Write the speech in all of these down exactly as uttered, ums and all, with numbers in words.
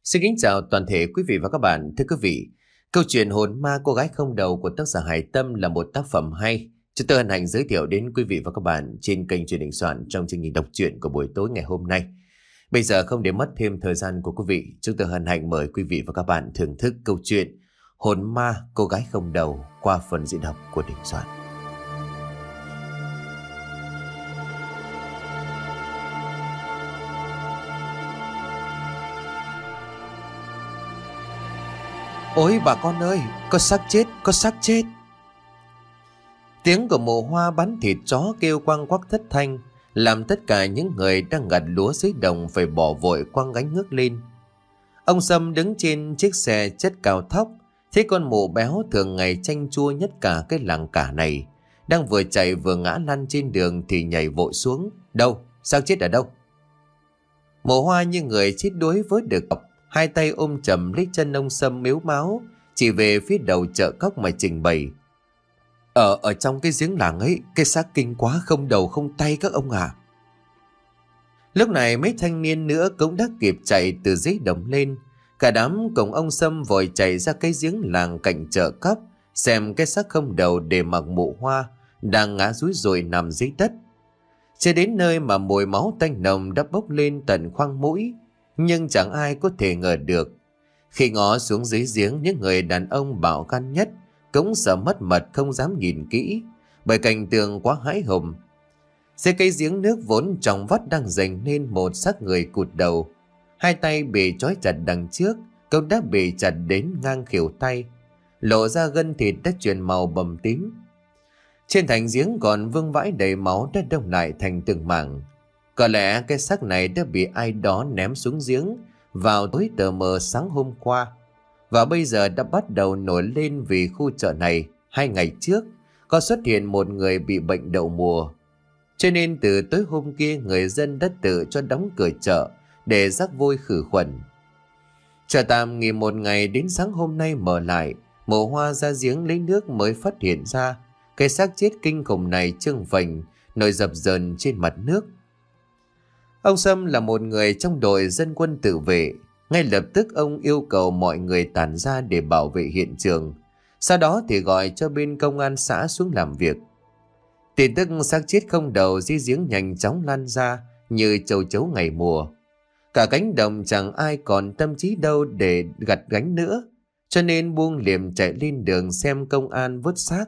Xin kính chào toàn thể quý vị và các bạn. Thưa quý vị, câu chuyện Hồn ma cô gái không đầu của tác giả Hải Tâm là một tác phẩm hay. Chúng tôi hân hạnh giới thiệu đến quý vị và các bạn trên kênh truyền hình soạn trong chương trình đọc truyện của buổi tối ngày hôm nay. Bây giờ không để mất thêm thời gian của quý vị, chúng tôi hân hạnh mời quý vị và các bạn thưởng thức câu chuyện Hồn ma cô gái không đầu qua phần diễn đọc của Đình Soạn. Ôi bà con ơi, có xác chết, có xác chết. Tiếng của mụ Hoa bán thịt chó kêu quang quắc thất thanh, làm tất cả những người đang gặt lúa dưới đồng phải bỏ vội quăng gánh nước lên. Ông Sâm đứng trên chiếc xe chất cào thóc, thấy con mụ béo thường ngày chanh chua nhất cả cái làng cả này đang vừa chạy vừa ngã lăn trên đường thì nhảy vội xuống. Đâu? Xác chết ở đâu? Mụ Hoa như người chết đuối với được cọc, hai tay ôm chầm lấy chân ông Sâm mếu máo, chỉ về phía đầu chợ cóc mà trình bày. Ở ở trong cái giếng làng ấy, cái xác kinh quá, không đầu không tay các ông à. Lúc này mấy thanh niên nữa cũng đã kịp chạy từ dưới đồng lên. Cả đám cùng ông Sâm vội chạy ra cái giếng làng cạnh chợ cóc, xem cái xác không đầu để mặc mụ Hoa đang ngã rúi rồi nằm dưới đất. Chưa đến nơi mà mùi máu tanh nồng đã bốc lên tận khoang mũi, nhưng chẳng ai có thể ngờ được. Khi ngó xuống dưới giếng, những người đàn ông bạo gan nhất cũng sợ mất mật không dám nhìn kỹ, bởi cảnh tượng quá hãi hùng. Dưới cây giếng nước vốn trong vắt đang dành nên một xác người cụt đầu, hai tay bị trói chặt đằng trước, cậu đã bị chặt đến ngang khuỷu tay, lộ ra gân thịt đã chuyển màu bầm tím. Trên thành giếng còn vương vãi đầy máu đã đông lại thành từng mảng. Có lẽ cái xác này đã bị ai đó ném xuống giếng vào tối tờ mờ sáng hôm qua, và bây giờ đã bắt đầu nổi lên vì khu chợ này hai ngày trước có xuất hiện một người bị bệnh đậu mùa. Cho nên từ tối hôm kia người dân đã tự cho đóng cửa chợ để rắc vôi khử khuẩn. Chợ tạm nghỉ một ngày, đến sáng hôm nay mở lại, mụ Hoa ra giếng lấy nước mới phát hiện ra cái xác chết kinh khủng này trương phình nổi dập dờn trên mặt nước. Ông Sâm là một người trong đội dân quân tự vệ. Ngay lập tức ông yêu cầu mọi người tản ra để bảo vệ hiện trường. Sau đó thì gọi cho bên công an xã xuống làm việc. Tin tức xác chết không đầu dưới giếng nhanh chóng lan ra như châu chấu ngày mùa. Cả cánh đồng chẳng ai còn tâm trí đâu để gặt gánh nữa, cho nên buông liềm chạy lên đường xem công an vớt xác.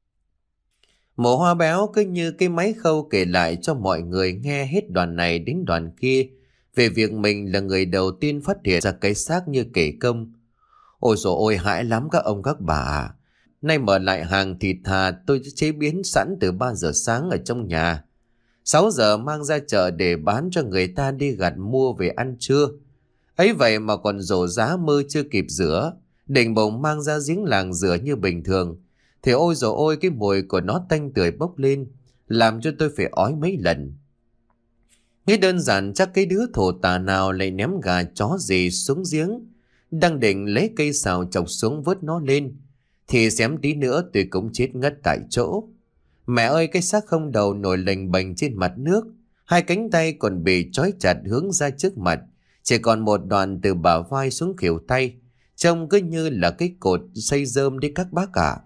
Mụ Hoa béo cứ như cái máy khâu kể lại cho mọi người nghe hết đoạn này đến đoạn kia về việc mình là người đầu tiên phát hiện ra cái xác như kể công. Ôi dồi ôi, hãi lắm các ông các bà à. Nay mở lại hàng thịt thà tôi chế biến sẵn từ ba giờ sáng ở trong nhà. sáu giờ mang ra chợ để bán cho người ta đi gặt mua về ăn trưa. Ấy vậy mà còn rổ giá mơ chưa kịp rửa, định bụng mang ra giếng làng rửa như bình thường. Thì ôi dồi ôi, cái mùi của nó tanh tưởi bốc lên, làm cho tôi phải ói mấy lần. Nghĩ đơn giản chắc cái đứa thổ tả nào lại ném gà chó gì xuống giếng, đang định lấy cây xào chọc xuống vớt nó lên, thì xém tí nữa tôi cũng chết ngất tại chỗ. Mẹ ơi, cái xác không đầu nổi lềnh bềnh trên mặt nước, hai cánh tay còn bị trói chặt hướng ra trước mặt, chỉ còn một đoạn từ bả vai xuống khuỷu tay, trông cứ như là cái cột xây rơm đấy các bác ạ.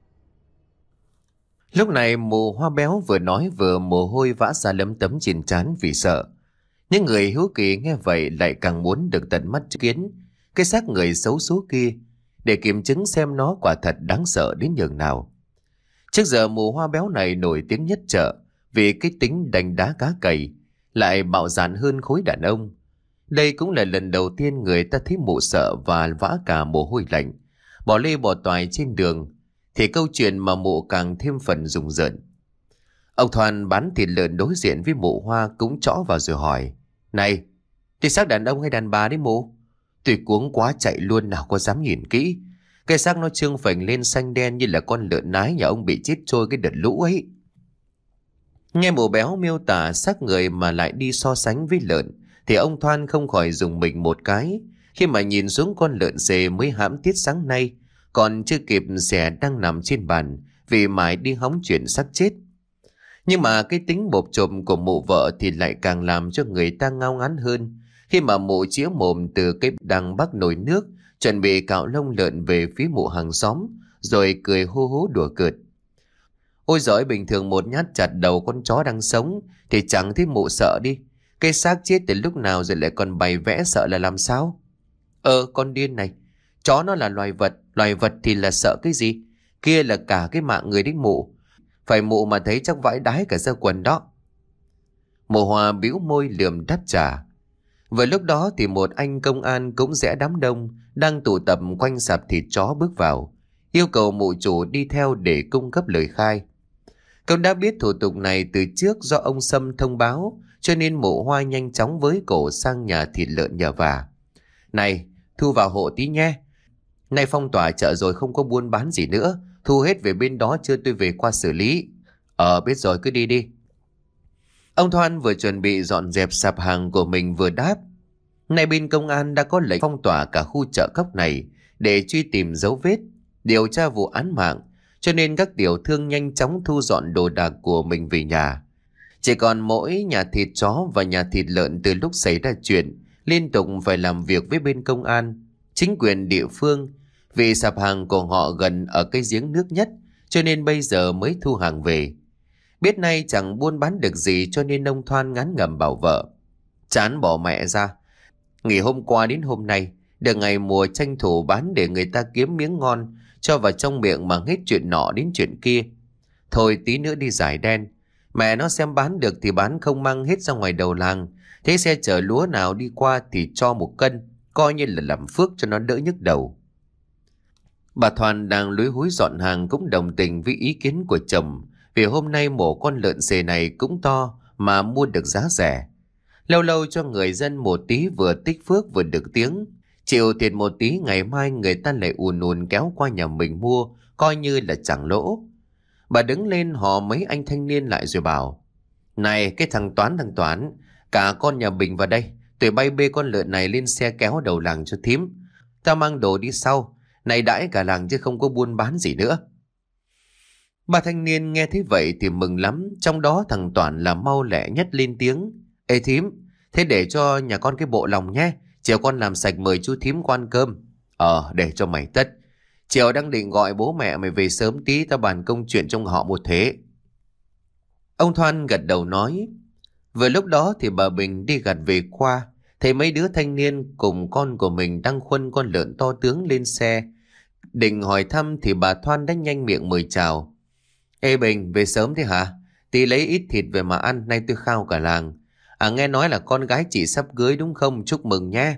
Lúc này mụ Hoa béo vừa nói vừa mồ hôi vã ra lấm tấm trên trán vì sợ. Những người hiếu kỳ nghe vậy lại càng muốn được tận mắt chứng kiến cái xác người xấu số kia, để kiểm chứng xem nó quả thật đáng sợ đến nhường nào. Trước giờ mụ Hoa béo này nổi tiếng nhất chợ vì cái tính đánh đá cá cày, lại bạo dạn hơn khối đàn ông. Đây cũng là lần đầu tiên người ta thấy mụ sợ và vã cả mồ hôi lạnh, bỏ lê bỏ toài trên đường, thì câu chuyện mà mụ càng thêm phần rùng rợn. Ông Thoan bán thịt lợn đối diện với mụ Hoa cũng chõ vào rồi hỏi: Này, thì xác đàn ông hay đàn bà đấy mụ? Tôi cuống quá chạy luôn, nào có dám nhìn kỹ. Cái xác nó trương phình lên xanh đen như là con lợn nái nhà ông bị chết trôi cái đợt lũ ấy. Nghe mụ béo miêu tả xác người mà lại đi so sánh với lợn, thì ông Thoan không khỏi dùng mình một cái, khi mà nhìn xuống con lợn xề mới hãm tiết sáng nay, còn chưa kịp xẻ đang nằm trên bàn vì mãi đi hóng chuyện xác chết. Nhưng mà cái tính bộp chộp của mụ vợ thì lại càng làm cho người ta ngao ngán hơn, Khi mà mụ chĩa mồm từ cái đằng bắc nồi nước, chuẩn bị cạo lông lợn về phía mụ hàng xóm, rồi cười hô hố đùa cợt. Ôi giỏi, bình thường một nhát chặt đầu con chó đang sống thì chẳng thấy mụ sợ đi. Cái xác chết từ lúc nào rồi lại còn bày vẽ sợ là làm sao? Ờ, con điên này. Chó nó là loài vật, loài vật thì là sợ cái gì? Kia là cả cái mạng người đấy mụ. Phải mụ mà thấy chắc vãi đái cả da quần đó. Mụ Hòa bĩu môi lườm đáp trả. Vừa lúc đó thì một anh công an cũng rẽ đám đông đang tụ tập quanh sạp thịt chó bước vào, yêu cầu mụ chủ đi theo để cung cấp lời khai. Cậu đã biết thủ tục này từ trước do ông Sâm thông báo, cho nên mụ Hoa nhanh chóng với cổ sang nhà thịt lợn nhờ vả. Này, thu vào hộ tí nhé. Nay phong tỏa chợ rồi không có buôn bán gì nữa. Thu hết về bên đó chưa tôi về qua xử lý. Ờ, biết rồi, cứ đi đi. Ông Thoan vừa chuẩn bị dọn dẹp sạp hàng của mình vừa đáp. Nay bên công an đã có lệnh phong tỏa cả khu chợ cóc này để truy tìm dấu vết, điều tra vụ án mạng, cho nên các tiểu thương nhanh chóng thu dọn đồ đạc của mình về nhà. Chỉ còn mỗi nhà thịt chó và nhà thịt lợn từ lúc xảy ra chuyện liên tục phải làm việc với bên công an, chính quyền địa phương, vì sạp hàng của họ gần ở cái giếng nước nhất, cho nên bây giờ mới thu hàng về. Biết nay chẳng buôn bán được gì cho nên ông Thoan ngán ngẩm bảo vợ. Chán bỏ mẹ ra. Nghỉ hôm qua đến hôm nay, được ngày mùa tranh thủ bán để người ta kiếm miếng ngon, cho vào trong miệng mà hết chuyện nọ đến chuyện kia. Thôi tí nữa đi giải đen. Mẹ nó xem bán được thì bán, không mang hết ra ngoài đầu làng. Thế xe chở lúa nào đi qua thì cho một cân, coi như là làm phước cho nó đỡ nhức đầu. Bà Thoan đang lúi húi dọn hàng cũng đồng tình với ý kiến của chồng, vì hôm nay mổ con lợn xề này cũng to mà mua được giá rẻ. Lâu lâu cho người dân một tí vừa tích phước vừa được tiếng. Chịu thiệt một tí ngày mai người ta lại ùn ùn kéo qua nhà mình mua, coi như là chẳng lỗ. Bà đứng lên hò mấy anh thanh niên lại rồi bảo. Này cái thằng Toán thằng Toán, cả con nhà Bình vào đây. Tụi bay bê con lợn này lên xe kéo đầu làng cho thím. Ta mang đồ đi sau. Này đãi cả làng chứ không có buôn bán gì nữa. Ba thanh niên nghe thấy vậy thì mừng lắm. Trong đó thằng Toán là mau lẹ nhất lên tiếng. Ê thím, thế để cho nhà con cái bộ lòng nhé. Chiều con làm sạch mời chú thím qua ăn cơm. Ờ, để cho mày tất. Chiều đang định gọi bố mẹ mày về sớm tí, ta bàn công chuyện trong họ một thế. Ông Thoan gật đầu nói. Vừa lúc đó thì bà Bình đi gặt về qua, thấy mấy đứa thanh niên cùng con của mình đang khuân con lợn to tướng lên xe. Định hỏi thăm thì bà Thoan đã nhanh miệng mời chào. Ê Bình, về sớm thế hả? Tí lấy ít thịt về mà ăn, nay tôi khao cả làng. À, nghe nói là con gái chị sắp cưới đúng không? Chúc mừng nhé.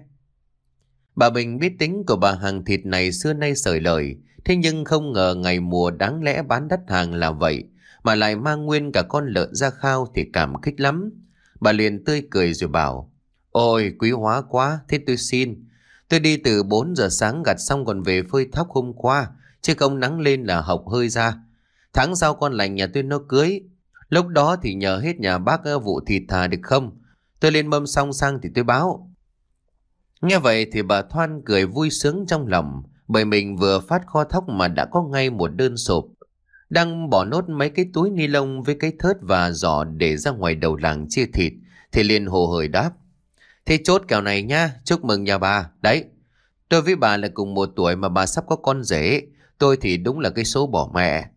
Bà Bình biết tính của bà hàng thịt này xưa nay sởi lời, thế nhưng không ngờ ngày mùa đáng lẽ bán đắt hàng là vậy, mà lại mang nguyên cả con lợn ra khao thì cảm kích lắm. Bà liền tươi cười rồi bảo. Ôi quý hóa quá, thế tôi xin. Tôi đi từ bốn giờ sáng gặt xong còn về phơi thóc hôm qua, chứ không nắng lên là hộc hơi ra. Tháng sau con lành nhà tôi nó cưới, lúc đó thì nhờ hết nhà bác vụ thịt thà được không? Tôi lên mâm xong sang thì tôi báo. Nghe vậy thì bà Thoan cười vui sướng trong lòng, bởi mình vừa phát kho thóc mà đã có ngay một đơn sộp. Đang bỏ nốt mấy cái túi ni lông với cái thớt và giỏ để ra ngoài đầu làng chia thịt, thì liền hồ hởi đáp. Thế chốt kèo này nha, chúc mừng nhà bà. Đấy, tôi với bà là cùng một tuổi mà bà sắp có con rể, tôi thì đúng là cái số bỏ mẹ.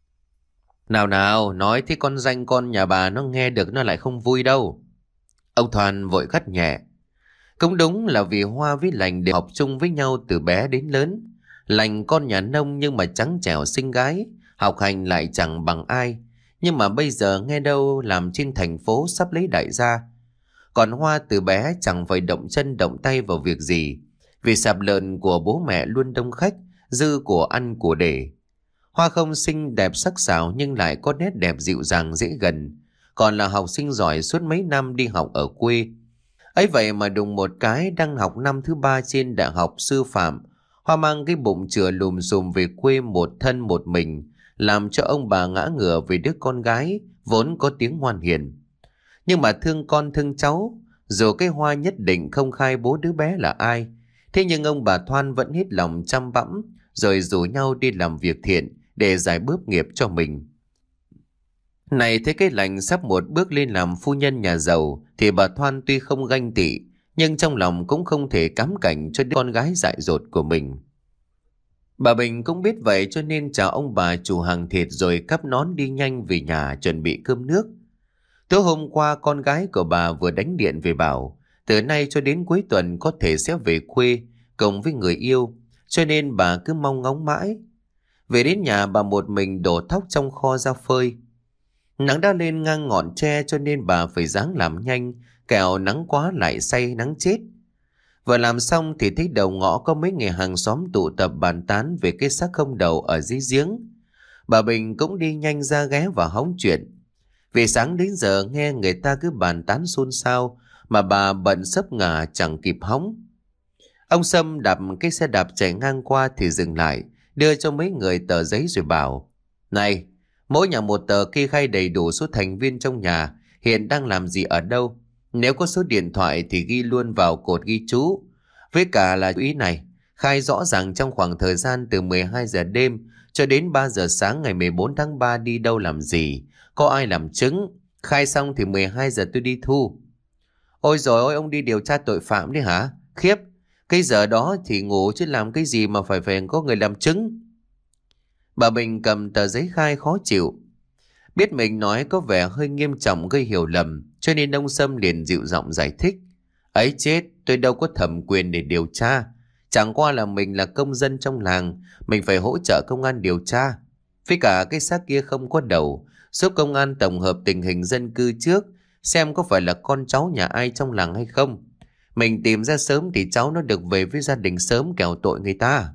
Nào nào, nói thế con danh con nhà bà nó nghe được nó lại không vui đâu. Ông Thoan vội gắt nhẹ. Cũng đúng là vì Hoa với Lành đều học chung với nhau từ bé đến lớn. Lành con nhà nông nhưng mà trắng trẻo xinh gái, học hành lại chẳng bằng ai. Nhưng mà bây giờ nghe đâu làm trên thành phố sắp lấy đại gia. Còn Hoa từ bé chẳng phải động chân động tay vào việc gì, vì sạp lợn của bố mẹ luôn đông khách, dư của ăn của để. Hoa không xinh đẹp sắc sảo nhưng lại có nét đẹp dịu dàng dễ gần, còn là học sinh giỏi suốt mấy năm đi học ở quê. Ấy vậy mà đùng một cái đang học năm thứ ba trên đại học sư phạm, Hoa mang cái bụng chừa lùm xùm về quê một thân một mình, làm cho ông bà ngã ngửa về đứa con gái vốn có tiếng ngoan hiền. Nhưng mà thương con thương cháu, dù cái Hoa nhất định không khai bố đứa bé là ai, thế nhưng ông bà Thoan vẫn hết lòng chăm bẵm, rồi rủ nhau đi làm việc thiện để giải bớt nghiệp cho mình. Này thấy cái Lành sắp một bước lên làm phu nhân nhà giàu, thì bà Thoan tuy không ganh tị, nhưng trong lòng cũng không thể cám cảnh cho đứa con gái dại dột của mình. Bà Bình cũng biết vậy cho nên chào ông bà chủ hàng thịt rồi cắp nón đi nhanh về nhà chuẩn bị cơm nước. Tối hôm qua con gái của bà vừa đánh điện về bảo từ nay cho đến cuối tuần có thể sẽ về quê cùng với người yêu, cho nên bà cứ mong ngóng mãi. Về đến nhà bà một mình đổ thóc trong kho ra phơi. Nắng đã lên ngang ngọn tre cho nên bà phải ráng làm nhanh, kẻo nắng quá lại say nắng chết. Vừa làm xong thì thấy đầu ngõ có mấy người hàng xóm tụ tập bàn tán về cái xác không đầu ở dưới giếng. Bà Bình cũng đi nhanh ra ghé vào hóng chuyện. Vì sáng đến giờ nghe người ta cứ bàn tán xôn xao mà bà bận sấp ngả chẳng kịp hóng. Ông Sâm đạp cái xe đạp chạy ngang qua thì dừng lại, đưa cho mấy người tờ giấy rồi bảo: "Này, mỗi nhà một tờ kê khai đầy đủ số thành viên trong nhà, hiện đang làm gì ở đâu. Nếu có số điện thoại thì ghi luôn vào cột ghi chú. Với cả là ý này, khai rõ ràng trong khoảng thời gian từ mười hai giờ đêm cho đến ba giờ sáng ngày mười bốn tháng ba đi đâu làm gì, có ai làm chứng. Khai xong thì mười hai giờ tôi đi thu." "Ôi rồi ôi, ông đi điều tra tội phạm đấy hả? Khiếp, cái giờ đó thì ngủ chứ làm cái gì mà phải phải có người làm chứng." Bà Bình cầm tờ giấy khai khó chịu. Biết mình nói có vẻ hơi nghiêm trọng gây hiểu lầm, cho nên ông Sâm liền dịu giọng giải thích: "Ấy chết, tôi đâu có thẩm quyền để điều tra. Chẳng qua là mình là công dân trong làng, mình phải hỗ trợ công an điều tra. Với cả cái xác kia không có đầu, giúp công an tổng hợp tình hình dân cư trước, xem có phải là con cháu nhà ai trong làng hay không. Mình tìm ra sớm thì cháu nó được về với gia đình sớm, kẻo tội người ta."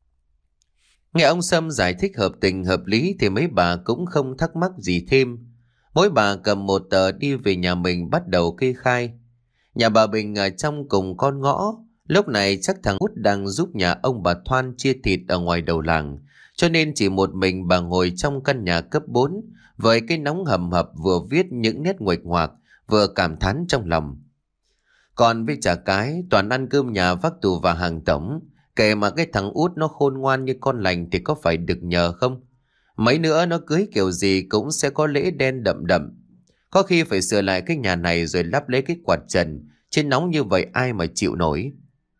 Nghe ông Sâm giải thích hợp tình hợp lý thì mấy bà cũng không thắc mắc gì thêm. Mỗi bà cầm một tờ đi về nhà mình bắt đầu kê khai. Nhà bà Bình ở trong cùng con ngõ. Lúc này chắc thằng Út đang giúp nhà ông bà Thoan chia thịt ở ngoài đầu làng, cho nên chỉ một mình bà ngồi trong căn nhà cấp bốn với cái nóng hầm hập, vừa viết những nét nguệch ngoạc vừa cảm thán trong lòng. Còn với chả cái toàn ăn cơm nhà vác tù và hàng tổng, kể mà cái thằng Út nó khôn ngoan như con lành thì có phải được nhờ không? Mấy nữa nó cưới kiểu gì cũng sẽ có lễ đen đậm đậm. Có khi phải sửa lại cái nhà này rồi lắp lấy cái quạt trần, chứ nóng như vậy ai mà chịu nổi.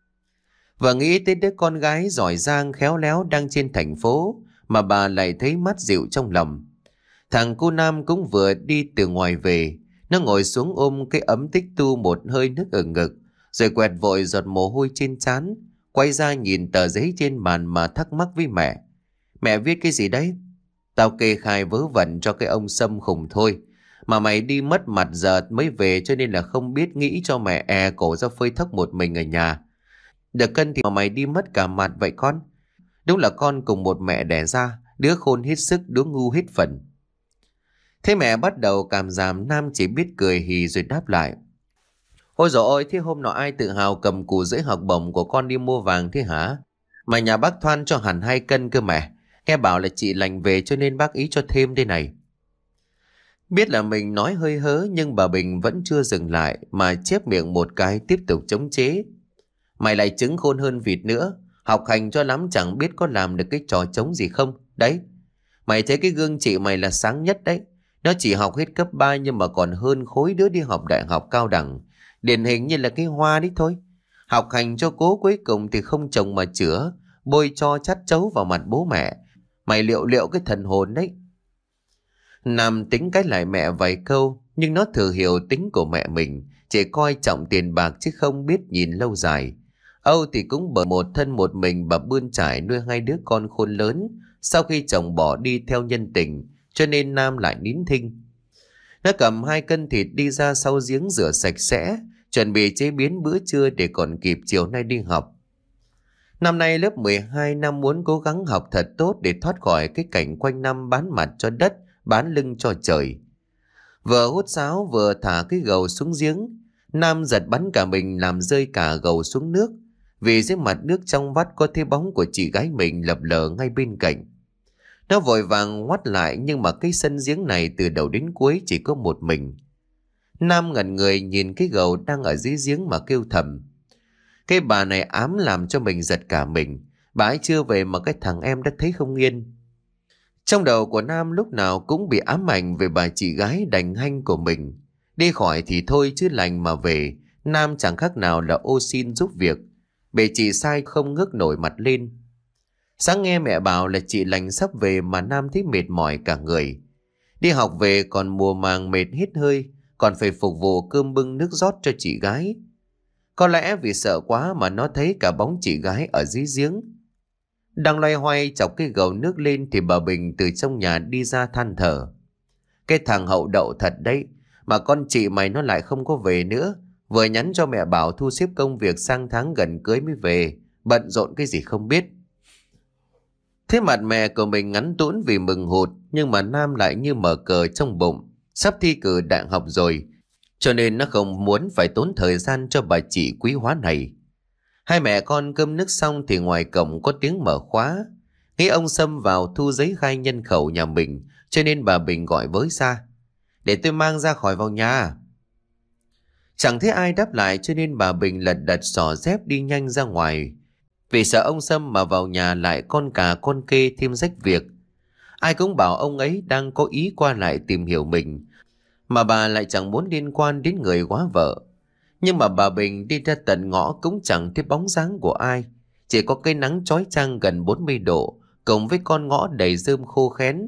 Và nghĩ tới đứa con gái giỏi giang khéo léo đang trên thành phố mà bà lại thấy mát dịu trong lòng. Thằng cô Nam cũng vừa đi từ ngoài về. Nó ngồi xuống ôm cái ấm tích tu một hơi nước ở ngực, rồi quẹt vội giọt mồ hôi trên trán, quay ra nhìn tờ giấy trên bàn mà thắc mắc với mẹ: "Mẹ viết cái gì đấy?" "Tao kê khai vớ vẩn cho cái ông Sâm khùng thôi. Mà mày đi mất mặt giờ mới về cho nên là không biết nghĩ cho mẹ è cổ ra phơi thóc một mình ở nhà. Được cân thì mà mày đi mất cả mặt vậy con. Đúng là con cùng một mẹ đẻ ra, đứa khôn hết sức, đứa ngu hết phần." Thế mẹ bắt đầu cảm giảm, Nam chỉ biết cười hì rồi đáp lại: "Ôi dồi ôi, thế hôm nọ ai tự hào cầm củ rưỡi học bổng của con đi mua vàng thế hả? Mà nhà bác Thoan cho hẳn hai cân cơ mẹ. Nghe bảo là chị lành về cho nên bác ý cho thêm đây này." Biết là mình nói hơi hớ nhưng bà Bình vẫn chưa dừng lại mà chép miệng một cái tiếp tục chống chế: "Mày lại trứng khôn hơn vịt nữa. Học hành cho lắm chẳng biết có làm được cái trò trống gì không. Đấy, mày thấy cái gương chị mày là sáng nhất đấy. Nó chỉ học hết cấp ba nhưng mà còn hơn khối đứa đi học đại học cao đẳng. Điển hình như là cái hoa đấy thôi. Học hành cho cố cuối cùng thì không chồng mà chữa, bôi cho chát chấu vào mặt bố mẹ. Mày liệu liệu cái thần hồn đấy." Nam tính cái lại mẹ vài câu, nhưng nó thừa hiểu tính của mẹ mình, chỉ coi trọng tiền bạc chứ không biết nhìn lâu dài. Âu thì cũng bởi một thân một mình bà bươn trải nuôi hai đứa con khôn lớn sau khi chồng bỏ đi theo nhân tình, cho nên Nam lại nín thinh. Nó cầm hai cân thịt đi ra sau giếng rửa sạch sẽ, chuẩn bị chế biến bữa trưa để còn kịp chiều nay đi học. Năm nay lớp mười hai, Nam muốn cố gắng học thật tốt để thoát khỏi cái cảnh quanh năm bán mặt cho đất, bán lưng cho trời. Vừa hút sáo vừa thả cái gầu xuống giếng, Nam giật bắn cả mình làm rơi cả gầu xuống nước, vì dưới mặt nước trong vắt có thấy bóng của chị gái mình lập lờ ngay bên cạnh. Nó vội vàng ngoắt lại nhưng mà cái sân giếng này từ đầu đến cuối chỉ có một mình. Nam ngẩn người nhìn cái gầu đang ở dưới giếng mà kêu thầm: "Cái bà này ám làm cho mình giật cả mình. Bà ấy chưa về mà cái thằng em đã thấy không yên." Trong đầu của Nam lúc nào cũng bị ám ảnh về bà chị gái đành hanh của mình. Đi khỏi thì thôi chứ lành mà về, Nam chẳng khác nào là ô xin giúp việc. Bề chị sai không ngước nổi mặt lên. Sáng nghe mẹ bảo là chị lành sắp về mà Nam thấy mệt mỏi cả người. Đi học về còn mùa màng mệt hết hơi, còn phải phục vụ cơm bưng nước rót cho chị gái. Có lẽ vì sợ quá mà nó thấy cả bóng chị gái ở dưới giếng. Đang loay hoay chọc cái gầu nước lên thì bà Bình từ trong nhà đi ra than thở. Cái thằng hậu đậu thật đấy, mà con chị mày nó lại không có về nữa. Vừa nhắn cho mẹ bảo thu xếp công việc sang tháng gần cưới mới về, bận rộn cái gì không biết. Thế mặt mẹ của mình ngắn tũn vì mừng hụt, nhưng mà Nam lại như mở cờ trong bụng. Sắp thi cử đại học rồi, cho nên nó không muốn phải tốn thời gian cho bà chị quý hóa này. Hai mẹ con cơm nước xong thì ngoài cổng có tiếng mở khóa. Nghĩ ông Sâm vào thu giấy khai nhân khẩu nhà mình, cho nên bà Bình gọi với ra. Để tôi mang ra khỏi vào nhà. Chẳng thấy ai đáp lại cho nên bà Bình lật đật xỏ dép đi nhanh ra ngoài. Vì sợ ông Sâm mà vào nhà lại con cà con kê thêm rách việc. Ai cũng bảo ông ấy đang có ý qua lại tìm hiểu mình, mà bà lại chẳng muốn liên quan đến người quá vợ. Nhưng mà bà Bình đi ra tận ngõ cũng chẳng thấy bóng dáng của ai. Chỉ có cái nắng chói chang gần bốn mươi độ, cộng với con ngõ đầy rơm khô khén.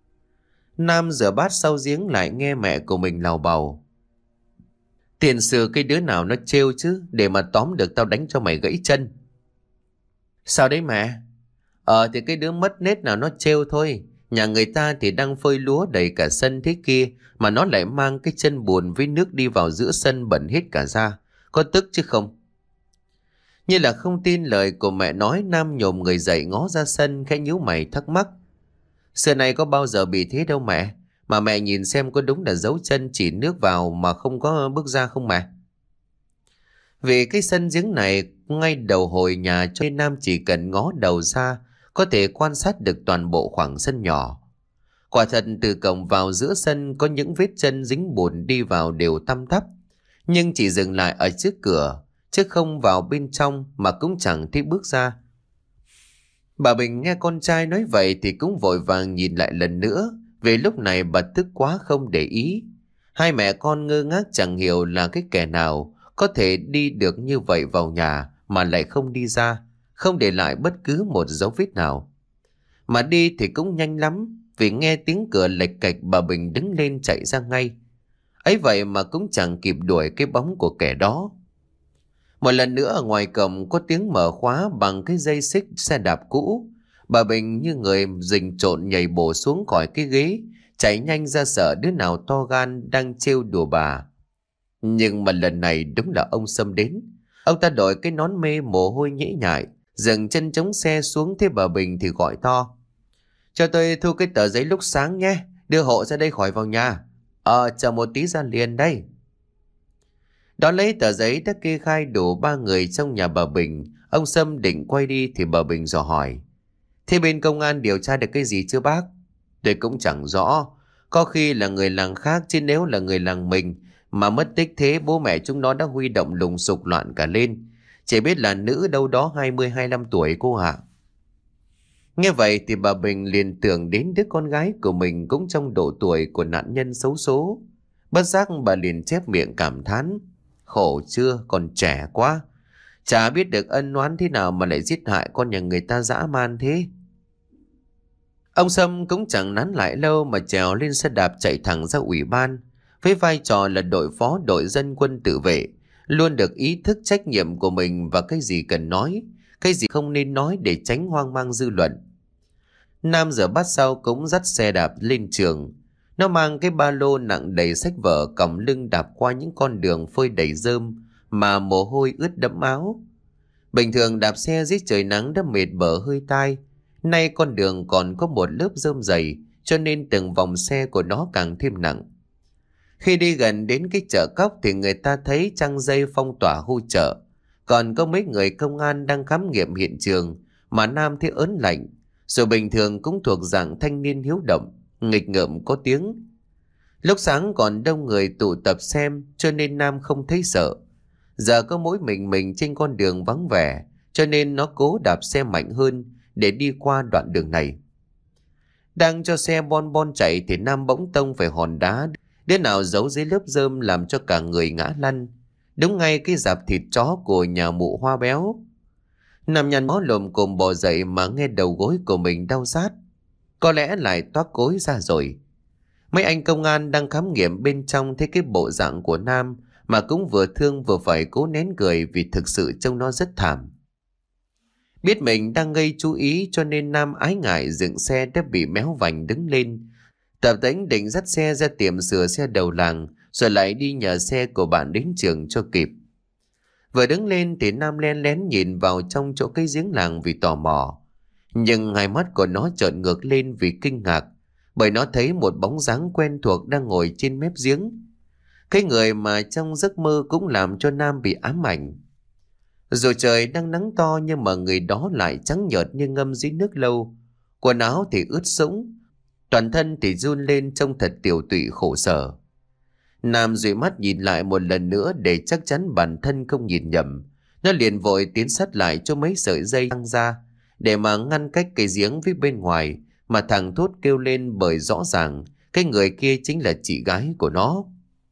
Nam rửa bát sau giếng lại nghe mẹ của mình lào bào. Tiền sử cái đứa nào nó trêu chứ, để mà tóm được tao đánh cho mày gãy chân. Sao đấy mẹ? Ờ thì cái đứa mất nết nào nó trêu thôi. Nhà người ta thì đang phơi lúa đầy cả sân thế kia, mà nó lại mang cái chân bùn với nước đi vào giữa sân bẩn hết cả ra. Có tức chứ không? Như là không tin lời của mẹ nói, Nam nhổm người dậy ngó ra sân khẽ nhíu mày thắc mắc. Xưa này có bao giờ bị thế đâu mẹ. Mà mẹ nhìn xem có đúng là dấu chân chỉ nước vào mà không có bước ra không mẹ? Vì cái sân giếng này ngay đầu hồi nhà cho nên Nam chỉ cần ngó đầu ra có thể quan sát được toàn bộ khoảng sân nhỏ. Quả thật từ cổng vào giữa sân có những vết chân dính bùn đi vào đều tăm tắp, nhưng chỉ dừng lại ở trước cửa, chứ không vào bên trong mà cũng chẳng thấy bước ra. Bà Bình nghe con trai nói vậy thì cũng vội vàng nhìn lại lần nữa, vì lúc này bà tức quá không để ý. Hai mẹ con ngơ ngác chẳng hiểu là cái kẻ nào có thể đi được như vậy vào nhà mà lại không đi ra, không để lại bất cứ một dấu vết nào. Mà đi thì cũng nhanh lắm, vì nghe tiếng cửa lệch cạch bà Bình đứng lên chạy ra ngay. Ấy vậy mà cũng chẳng kịp đuổi cái bóng của kẻ đó. Một lần nữa ở ngoài cổng có tiếng mở khóa bằng cái dây xích xe đạp cũ. Bà Bình như người rình trộn nhảy bổ xuống khỏi cái ghế, chạy nhanh ra sợ đứa nào to gan đang trêu đùa bà. Nhưng mà lần này đúng là ông Sâm đến. Ông ta đội cái nón mê mồ hôi nhễ nhại, dừng chân chống xe xuống, thế bà Bình thì gọi to. Cho tôi thu cái tờ giấy lúc sáng nhé, đưa hộ ra đây khỏi vào nhà. Ờ, chờ một tí ra liền đây. Đó lấy tờ giấy đã kê khai đủ ba người trong nhà bà Bình. Ông Sâm định quay đi thì bà Bình dò hỏi. Thế bên công an điều tra được cái gì chưa bác? Tôi cũng chẳng rõ. Có khi là người làng khác, chứ nếu là người làng mình mà mất tích thế, bố mẹ chúng nó đã huy động lùng sục loạn cả lên. Chỉ biết là nữ đâu đó hai mươi hai mươi lăm tuổi cô ạ. Nghe vậy thì bà Bình liền tưởng đến đứa con gái của mình cũng trong độ tuổi của nạn nhân xấu số. Bất giác bà liền chép miệng cảm thán. Khổ chưa, còn trẻ quá. Chả biết được ân oán thế nào mà lại giết hại con nhà người ta dã man thế. Ông Sâm cũng chẳng nán lại lâu mà trèo lên xe đạp chạy thẳng ra ủy ban. Với vai trò là đội phó đội dân quân tự vệ, luôn được ý thức trách nhiệm của mình và cái gì cần nói, cái gì không nên nói để tránh hoang mang dư luận. Nam rửa bát sau cũng dắt xe đạp lên trường. Nó mang cái ba lô nặng đầy sách vở, còng lưng đạp qua những con đường phơi đầy rơm mà mồ hôi ướt đẫm áo. Bình thường đạp xe dưới trời nắng đã mệt bở hơi tai, nay con đường còn có một lớp rơm dày, cho nên từng vòng xe của nó càng thêm nặng. Khi đi gần đến cái chợ cóc thì người ta thấy trang dây phong tỏa khu chợ, còn có mấy người công an đang khám nghiệm hiện trường, mà Nam thấy ớn lạnh. Rồi bình thường cũng thuộc dạng thanh niên hiếu động, nghịch ngợm có tiếng. Lúc sáng còn đông người tụ tập xem, cho nên Nam không thấy sợ. Giờ có mỗi mình mình trên con đường vắng vẻ, cho nên nó cố đạp xe mạnh hơn để đi qua đoạn đường này. Đang cho xe bon bon chạy thì Nam bỗng tông phải hòn đá, đứa nào giấu dưới lớp rơm làm cho cả người ngã lăn. đúng ngay cái rạp thịt chó của nhà mụ Hoa béo. Nam nhăn máu lồm cồm bò dậy mà nghe đầu gối của mình đau rát. Có lẽ lại toác gối ra rồi. Mấy anh công an đang khám nghiệm bên trong thấy cái bộ dạng của Nam mà cũng vừa thương vừa phải cố nén cười vì thực sự trông nó rất thảm. Biết mình đang gây chú ý cho nên Nam ái ngại dựng xe đã bị méo vành đứng lên. Tập Tĩnh định dắt xe ra tiệm sửa xe đầu làng rồi lại đi nhờ xe của bạn đến trường cho kịp. Vừa đứng lên thì Nam len lén nhìn vào trong chỗ cây giếng làng vì tò mò. Nhưng hai mắt của nó trợn ngược lên vì kinh ngạc, bởi nó thấy một bóng dáng quen thuộc đang ngồi trên mép giếng. Cái người mà trong giấc mơ cũng làm cho Nam bị ám ảnh. Dù trời đang nắng to nhưng mà người đó lại trắng nhợt như ngâm dưới nước lâu. Quần áo thì ướt sũng, toàn thân thì run lên trông thật tiều tụy khổ sở. Nam dụi mắt nhìn lại một lần nữa để chắc chắn bản thân không nhìn nhầm. Nó liền vội tiến sát lại cho mấy sợi dây tăng ra để mà ngăn cách cây giếng phía bên ngoài, mà thằng thốt kêu lên bởi rõ ràng cái người kia chính là chị gái của nó.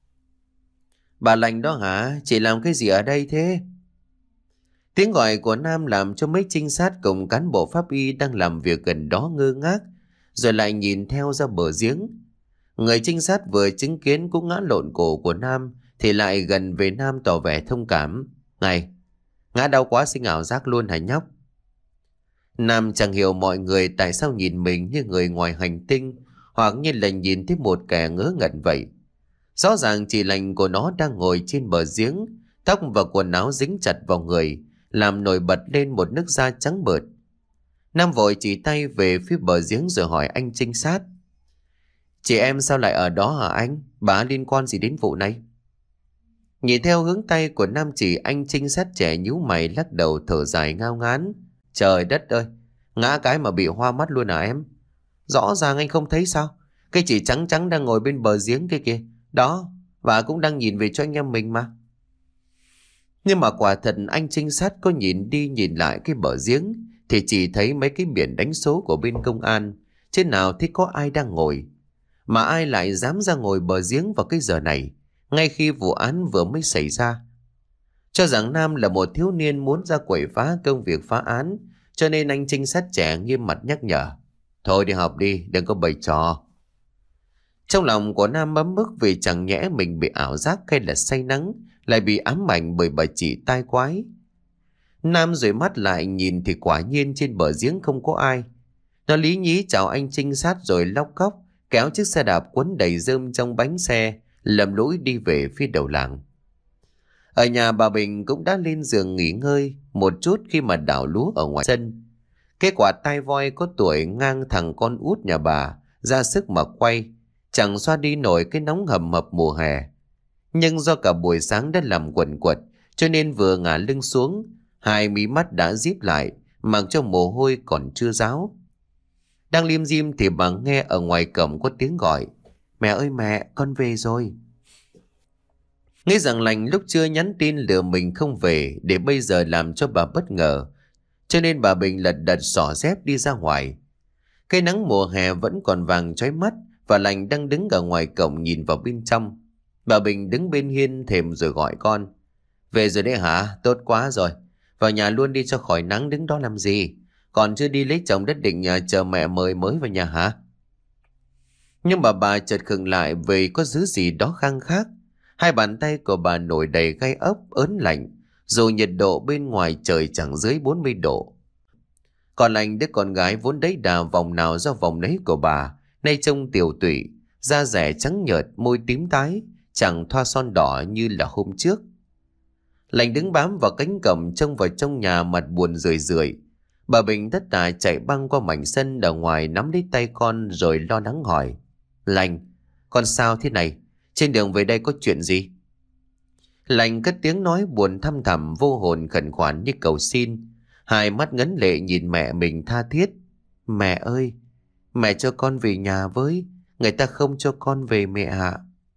Bà lành đó hả? Chị làm cái gì ở đây thế? Tiếng gọi của Nam làm cho mấy trinh sát cùng cán bộ pháp y đang làm việc gần đó ngơ ngác, rồi lại nhìn theo ra bờ giếng. Người trinh sát vừa chứng kiến cũng ngã lộn cổ của Nam thì lại gần về Nam tỏ vẻ thông cảm. Này, ngã đau quá sinh ảo giác luôn hả nhóc? Nam chẳng hiểu mọi người tại sao nhìn mình như người ngoài hành tinh, hoặc như là nhìn thấy một kẻ ngớ ngẩn vậy. Rõ ràng chị lành của nó đang ngồi trên bờ giếng, tóc và quần áo dính chặt vào người, làm nổi bật lên một nước da trắng bợt. Nam vội chỉ tay về phía bờ giếng rồi hỏi anh trinh sát. Chị em sao lại ở đó hả anh? Bà liên quan gì đến vụ này? Nhìn theo hướng tay của Nam chỉ, anh trinh sát trẻ nhíu mày lắc đầu thở dài ngao ngán. Trời đất ơi, ngã cái mà bị hoa mắt luôn à em? Rõ ràng anh không thấy sao? Cái chị trắng trắng đang ngồi bên bờ giếng kia kìa. Đó, và cũng đang nhìn về cho anh em mình mà. Nhưng mà quả thật anh trinh sát có nhìn đi nhìn lại cái bờ giếng thì chỉ thấy mấy cái biển đánh số của bên công an. Trên nào thì có ai đang ngồi. Mà ai lại dám ra ngồi bờ giếng vào cái giờ này, ngay khi vụ án vừa mới xảy ra. Cho rằng Nam là một thiếu niên muốn ra quậy phá công việc phá án, cho nên anh trinh sát trẻ nghiêm mặt nhắc nhở. Thôi đi học đi, đừng có bày trò. Trong lòng của Nam ấm ức vì chẳng nhẽ mình bị ảo giác hay là say nắng, lại bị ám ảnh bởi bà chị tai quái. Nam rồi mắt lại nhìn thì quả nhiên trên bờ giếng không có ai. Nó lý nhí chào anh trinh sát rồi lóc cóc kéo chiếc xe đạp quấn đầy rơm trong bánh xe, lầm lũi đi về phía đầu làng. Ở nhà bà Bình cũng đã lên giường nghỉ ngơi một chút khi mà đào lúa ở ngoài sân. Cái quả tai voi có tuổi ngang thằng con út nhà bà ra sức mà quay, chẳng xoa đi nổi cái nóng hầm hập mùa hè. Nhưng do cả buổi sáng đã làm quần quật cho nên vừa ngả lưng xuống, hai mí mắt đã díp lại, mặc cho mồ hôi còn chưa ráo. Đang liêm diêm thì bà nghe ở ngoài cổng có tiếng gọi. Mẹ ơi mẹ, con về rồi. Nghĩ rằng lành lúc chưa nhắn tin lừa mình không về để bây giờ làm cho bà bất ngờ, cho nên bà Bình lật đật xỏ dép đi ra ngoài. Cái nắng mùa hè vẫn còn vàng chói mắt và lành đang đứng ở ngoài cổng nhìn vào bên trong. Bà Bình đứng bên hiên thềm rồi gọi con. Về rồi đấy hả? Tốt quá rồi. Vào nhà luôn đi cho khỏi nắng, đứng đó làm gì? Còn chưa đi lấy chồng, đất định nhà chờ mẹ mời mới vào nhà hả? Nhưng bà bà chợt khựng lại vì có thứ gì đó khăng khác. Hai bàn tay của bà nổi đầy gai ốc ớn lạnh, dù nhiệt độ bên ngoài trời chẳng dưới bốn mươi độ. Còn lành, đứa con gái vốn đấy đà vòng nào do vòng nấy của bà, nay trông tiều tụy, da rẻ trắng nhợt, môi tím tái, chẳng thoa son đỏ như là hôm trước. Lành đứng bám vào cánh cổng trông vào trong nhà, mặt buồn rười rượi. Bà Bình tất tả chạy băng qua mảnh sân ở ngoài nắm lấy tay con rồi lo lắng hỏi. Lành, con sao thế này? Trên đường về đây có chuyện gì? Lành cất tiếng nói buồn thăm thẳm, vô hồn khẩn khoản như cầu xin. Hai mắt ngấn lệ nhìn mẹ mình tha thiết. Mẹ ơi, mẹ cho con về nhà với, người ta không cho con về mẹ ạ.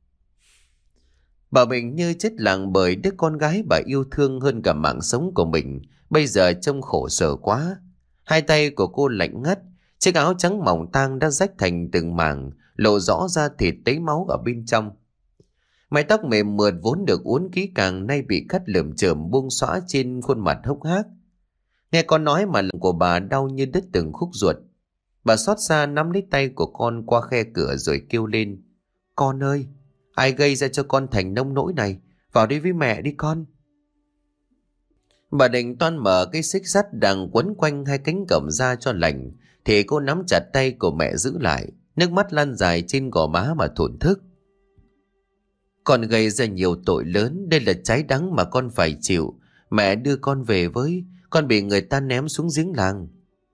Bà Bình như chết lặng bởi đứa con gái bà yêu thương hơn cả mạng sống của mình bây giờ trông khổ sở quá. Hai tay của cô lạnh ngắt, chiếc áo trắng mỏng tang đã rách thành từng mảng, lộ rõ ra thịt tấy máu ở bên trong. Mái tóc mềm mượt vốn được uốn kỹ càng nay bị cắt lởm chởm buông xõa trên khuôn mặt hốc hác. Nghe con nói mà lòng của bà đau như đứt từng khúc ruột. Bà xót xa nắm lấy tay của con qua khe cửa rồi kêu lên. Con ơi, ai gây ra cho con thành nông nỗi này? Vào đây với mẹ đi con. Bà định toan mở cái xích sắt đang quấn quanh hai cánh cổng ra cho lành, thì cô nắm chặt tay của mẹ giữ lại, nước mắt lăn dài trên gò má mà thổn thức. Con gây ra nhiều tội lớn, đây là trái đắng mà con phải chịu. Mẹ đưa con về với, con bị người ta ném xuống giếng làng.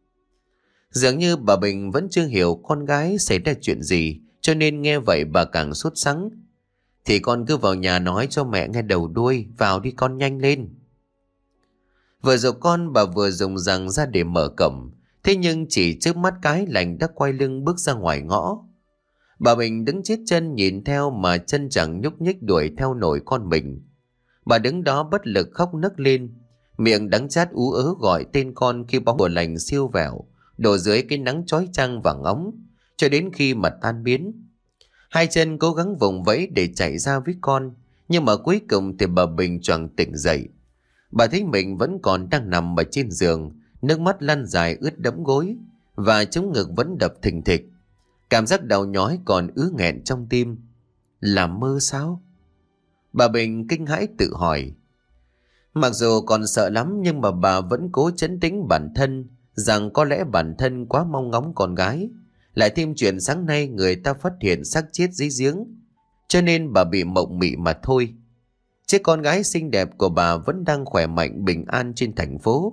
Dường như bà Bình vẫn chưa hiểu con gái xảy ra chuyện gì, cho nên nghe vậy bà càng sốt sắng. Thì con cứ vào nhà nói cho mẹ nghe đầu đuôi, vào đi con, nhanh lên. Vừa dỗ con bà vừa dùng rằng ra để mở cổng, thế nhưng chỉ trước mắt cái lành đã quay lưng bước ra ngoài ngõ. Bà Bình đứng chết chân nhìn theo mà chân chẳng nhúc nhích đuổi theo nổi con mình. Bà đứng đó bất lực khóc nấc lên, miệng đắng chát ú ớ gọi tên con khi bóng của lành siêu vẹo đổ dưới cái nắng chói chang vàng óng, cho đến khi mà tan biến. Hai chân cố gắng vùng vẫy để chạy ra với con, nhưng mà cuối cùng thì bà Bình choàng tỉnh dậy. Bà thấy mình vẫn còn đang nằm ở trên giường, nước mắt lăn dài ướt đẫm gối và trống ngực vẫn đập thình thịch. Cảm giác đau nhói còn ứ nghẹn trong tim. Là mơ sao? Bà Bình kinh hãi tự hỏi. Mặc dù còn sợ lắm nhưng mà bà vẫn cố trấn tĩnh bản thân rằng có lẽ bản thân quá mong ngóng con gái. Lại thêm chuyện sáng nay người ta phát hiện xác chết dưới giếng, cho nên bà bị mộng mị mà thôi. Chiếc con gái xinh đẹp của bà vẫn đang khỏe mạnh bình an trên thành phố.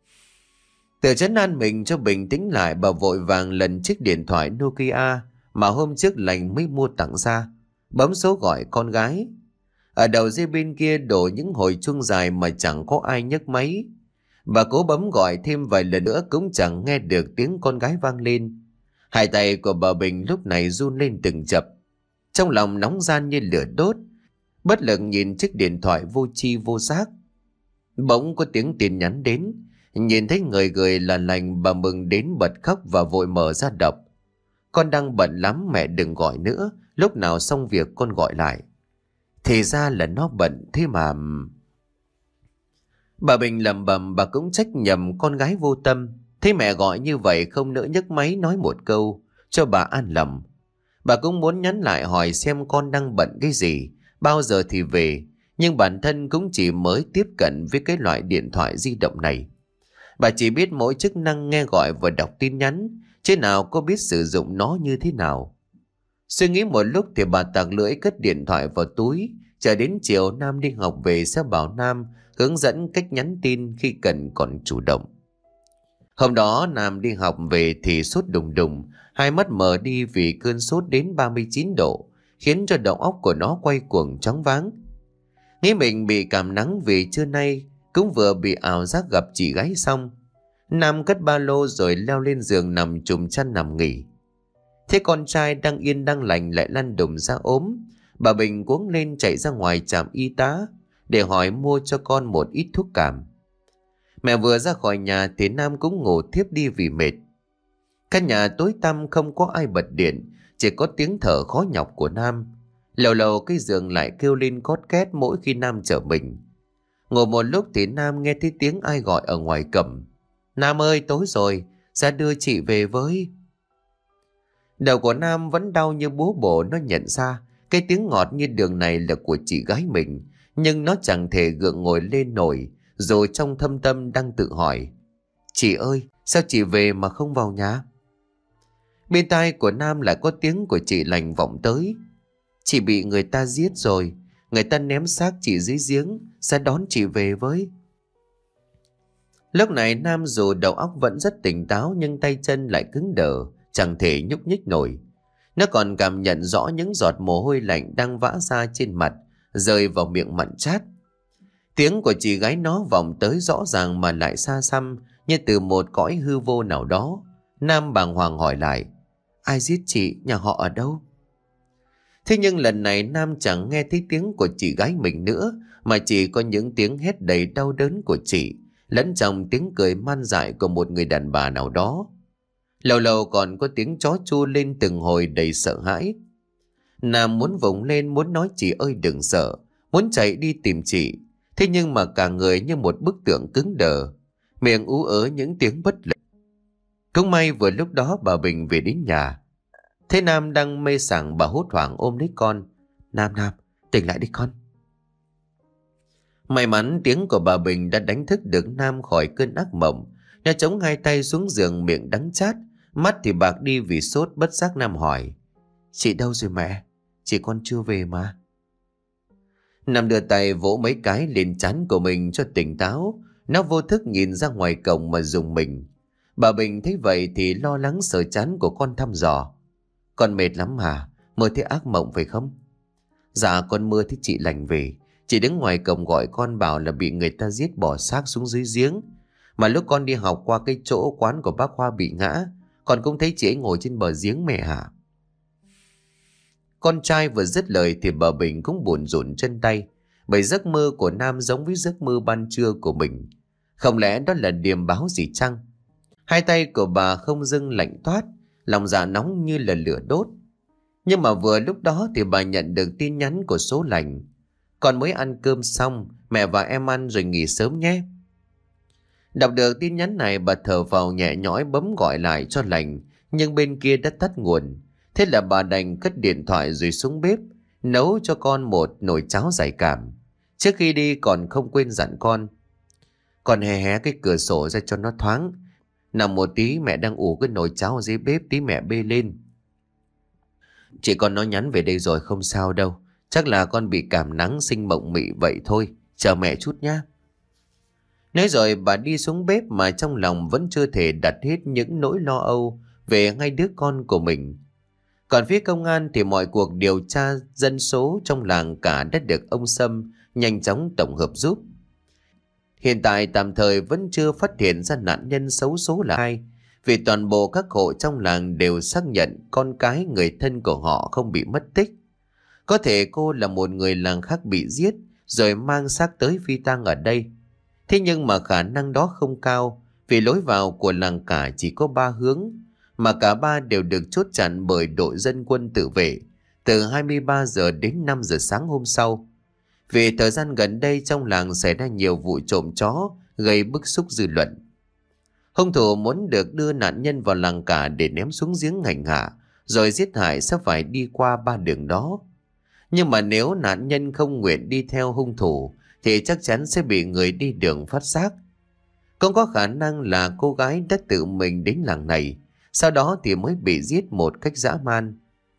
Tự trấn an mình cho bình tĩnh lại, bà vội vàng lần chiếc điện thoại Nokia mà hôm trước lành mới mua tặng ra, bấm số gọi con gái. Ở đầu dây bên kia đổ những hồi chuông dài mà chẳng có ai nhấc máy. Bà cố bấm gọi thêm vài lần nữa cũng chẳng nghe được tiếng con gái vang lên. Hai tay của bà Bình lúc này run lên từng chập, trong lòng nóng ran như lửa đốt, bất lực nhìn chiếc điện thoại vô tri vô giác. Bỗng có tiếng tin nhắn đến, nhìn thấy người gửi là lành, bà mừng đến bật khóc và vội mở ra đọc. Con đang bận lắm, mẹ đừng gọi nữa, lúc nào xong việc con gọi lại. Thì ra là nó bận thế mà. Bà Bình lẩm bẩm, bà cũng trách nhầm con gái vô tâm. Thấy mẹ gọi như vậy không nỡ nhấc máy nói một câu cho bà an lòng. Bà cũng muốn nhắn lại hỏi xem con đang bận cái gì, bao giờ thì về, nhưng bản thân cũng chỉ mới tiếp cận với cái loại điện thoại di động này. Bà chỉ biết mỗi chức năng nghe gọi và đọc tin nhắn, chứ nào có biết sử dụng nó như thế nào. Suy nghĩ một lúc thì bà tặc lưỡi cất điện thoại vào túi, chờ đến chiều Nam đi học về sẽ bảo Nam hướng dẫn cách nhắn tin khi cần còn chủ động. Hôm đó Nam đi học về thì sốt đùng đùng, hai mắt mở đi vì cơn sốt đến ba mươi chín độ, khiến cho đầu óc của nó quay cuồng choáng váng. Nghĩ mình bị cảm nắng vì trưa nay cũng vừa bị ảo giác gặp chị gái xong. Nam cất ba lô rồi leo lên giường nằm trùm chăn nằm nghỉ. Thế con trai đang yên đang lành lại lăn đùng ra ốm. Bà Bình cuống lên chạy ra ngoài trạm y tá để hỏi mua cho con một ít thuốc cảm. Mẹ vừa ra khỏi nhà thì Nam cũng ngủ thiếp đi vì mệt. Căn nhà tối tăm không có ai bật điện, chỉ có tiếng thở khó nhọc của Nam. Lầu lầu cái giường lại kêu lên cót két mỗi khi Nam trở mình. Ngồi một lúc thì Nam nghe thấy tiếng ai gọi ở ngoài cổng. Nam ơi, tối rồi, ra đưa chị về với. Đầu của Nam vẫn đau như búa bổ, nó nhận ra cái tiếng ngọt như đường này là của chị gái mình, nhưng nó chẳng thể gượng ngồi lên nổi, rồi trong thâm tâm đang tự hỏi. Chị ơi, sao chị về mà không vào nhà? Bên tai của Nam lại có tiếng của chị lành vọng tới. Chị bị người ta giết rồi, người ta ném xác chị dưới giếng, sẽ đón chị về với. Lúc này Nam dù đầu óc vẫn rất tỉnh táo nhưng tay chân lại cứng đờ, chẳng thể nhúc nhích nổi. Nó còn cảm nhận rõ những giọt mồ hôi lạnh đang vã ra trên mặt, rơi vào miệng mặn chát. Tiếng của chị gái nó vọng tới rõ ràng mà lại xa xăm, như từ một cõi hư vô nào đó. Nam bàng hoàng hỏi lại, ai giết chị, nhà họ ở đâu? Thế nhưng lần này Nam chẳng nghe thấy tiếng của chị gái mình nữa, mà chỉ có những tiếng hét đầy đau đớn của chị, lẫn trong tiếng cười man dại của một người đàn bà nào đó. Lâu lâu còn có tiếng chó chu lên từng hồi đầy sợ hãi. Nam muốn vùng lên, muốn nói chị ơi đừng sợ, muốn chạy đi tìm chị. Thế nhưng mà cả người như một bức tượng cứng đờ, miệng ú ớ những tiếng bất lực. Cũng may vừa lúc đó bà Bình về đến nhà. Thế Nam đang mê sảng, bà hốt hoảng ôm lấy con. Nam, Nam, tỉnh lại đi con. May mắn tiếng của bà Bình đã đánh thức được Nam khỏi cơn ác mộng. Nó chống hai tay xuống giường, miệng đắng chát, mắt thì bạc đi vì sốt. Bất giác Nam hỏi: Chị đâu rồi mẹ? Chị con chưa về mà. Nam đưa tay vỗ mấy cái lên trán của mình cho tỉnh táo. Nó vô thức nhìn ra ngoài cổng mà rùng mình. Bà Bình thấy vậy thì lo lắng sờ trán của con thăm dò. Con mệt lắm hả? Mơ thấy ác mộng phải không? Dạ con mơ thấy chị lành về. Chị đứng ngoài cổng gọi con bảo là bị người ta giết bỏ xác xuống dưới giếng. Mà lúc con đi học qua cái chỗ quán của bác Khoa bị ngã, con cũng thấy chị ấy ngồi trên bờ giếng mẹ hả? Con trai vừa dứt lời thì bà Bình cũng buồn rủn chân tay, bởi giấc mơ của Nam giống với giấc mơ ban trưa của mình. Không lẽ đó là điềm báo gì chăng? Hai tay của bà không dưng lạnh toát, lòng dạ nóng như là lửa đốt. Nhưng mà vừa lúc đó thì bà nhận được tin nhắn của số lành: Con mới ăn cơm xong, mẹ và em ăn rồi nghỉ sớm nhé. Đọc được tin nhắn này, bà thở phào nhẹ nhõi bấm gọi lại cho lành, nhưng bên kia đã tắt nguồn. Thế là bà đành cất điện thoại rồi xuống bếp nấu cho con một nồi cháo giải cảm. Trước khi đi còn không quên dặn con: Con hé hé cái cửa sổ ra cho nó thoáng. Nằm một tí, mẹ đang ủ cái nồi cháo ở dưới bếp, tí mẹ bê lên. Chị con nó nhắn về đây rồi, không sao đâu. Chắc là con bị cảm nắng sinh mộng mị vậy thôi. Chờ mẹ chút nhá. Nói rồi bà đi xuống bếp mà trong lòng vẫn chưa thể đặt hết những nỗi lo âu về ngay đứa con của mình. Còn phía công an thì mọi cuộc điều tra dân số trong làng cả đã được ông Sâm nhanh chóng tổng hợp giúp. Hiện tại tạm thời vẫn chưa phát hiện ra nạn nhân xấu số là ai, vì toàn bộ các hộ trong làng đều xác nhận con cái người thân của họ không bị mất tích. Có thể cô là một người làng khác bị giết rồi mang xác tới phi tang ở đây. Thế nhưng mà khả năng đó không cao, vì lối vào của làng cả chỉ có ba hướng, mà cả ba đều được chốt chặn bởi đội dân quân tự vệ từ hai mươi ba giờ đến năm giờ sáng hôm sau. Vì thời gian gần đây trong làng xảy ra nhiều vụ trộm chó gây bức xúc dư luận. Hung thủ muốn được đưa nạn nhân vào làng cả để ném xuống giếng hành hạ rồi giết hại sẽ phải đi qua ba đường đó. Nhưng mà nếu nạn nhân không nguyện đi theo hung thủ thì chắc chắn sẽ bị người đi đường phát giác. Không có khả năng là cô gái đã tự mình đến làng này, sau đó thì mới bị giết một cách dã man.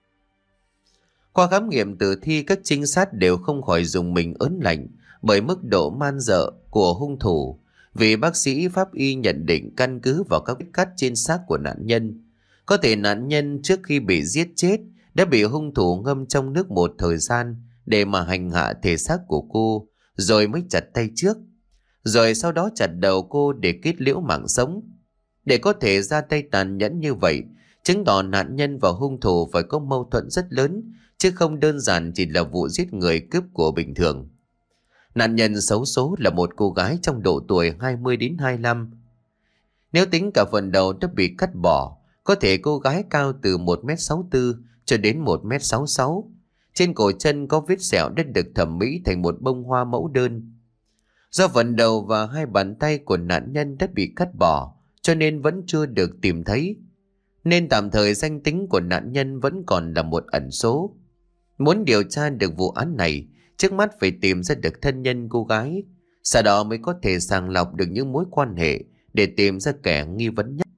Qua khám nghiệm tử thi, các trinh sát đều không khỏi dùng mình ớn lạnh bởi mức độ man dợ của hung thủ, vì bác sĩ pháp y nhận định căn cứ vào các vết cắt trên xác của nạn nhân, có thể nạn nhân trước khi bị giết chết đã bị hung thủ ngâm trong nước một thời gian để mà hành hạ thể xác của cô, rồi mới chặt tay trước, rồi sau đó chặt đầu cô để kết liễu mạng sống. Để có thể ra tay tàn nhẫn như vậy, chứng tỏ nạn nhân và hung thủ phải có mâu thuẫn rất lớn, chứ không đơn giản chỉ là vụ giết người cướp của bình thường. Nạn nhân xấu số là một cô gái trong độ tuổi hai mươi đến hai mươi lăm. Nếu tính cả phần đầu đã bị cắt bỏ, có thể cô gái cao từ một mét sáu mươi tư cho đến một mét sáu mươi sáu. Trên cổ chân có vết sẹo đã được thẩm mỹ thành một bông hoa mẫu đơn. Do phần đầu và hai bàn tay của nạn nhân đã bị cắt bỏ, cho nên vẫn chưa được tìm thấy, nên tạm thời danh tính của nạn nhân vẫn còn là một ẩn số. Muốn điều tra được vụ án này, trước mắt phải tìm ra được thân nhân cô gái, sau đó mới có thể sàng lọc được những mối quan hệ để tìm ra kẻ nghi vấn nhất.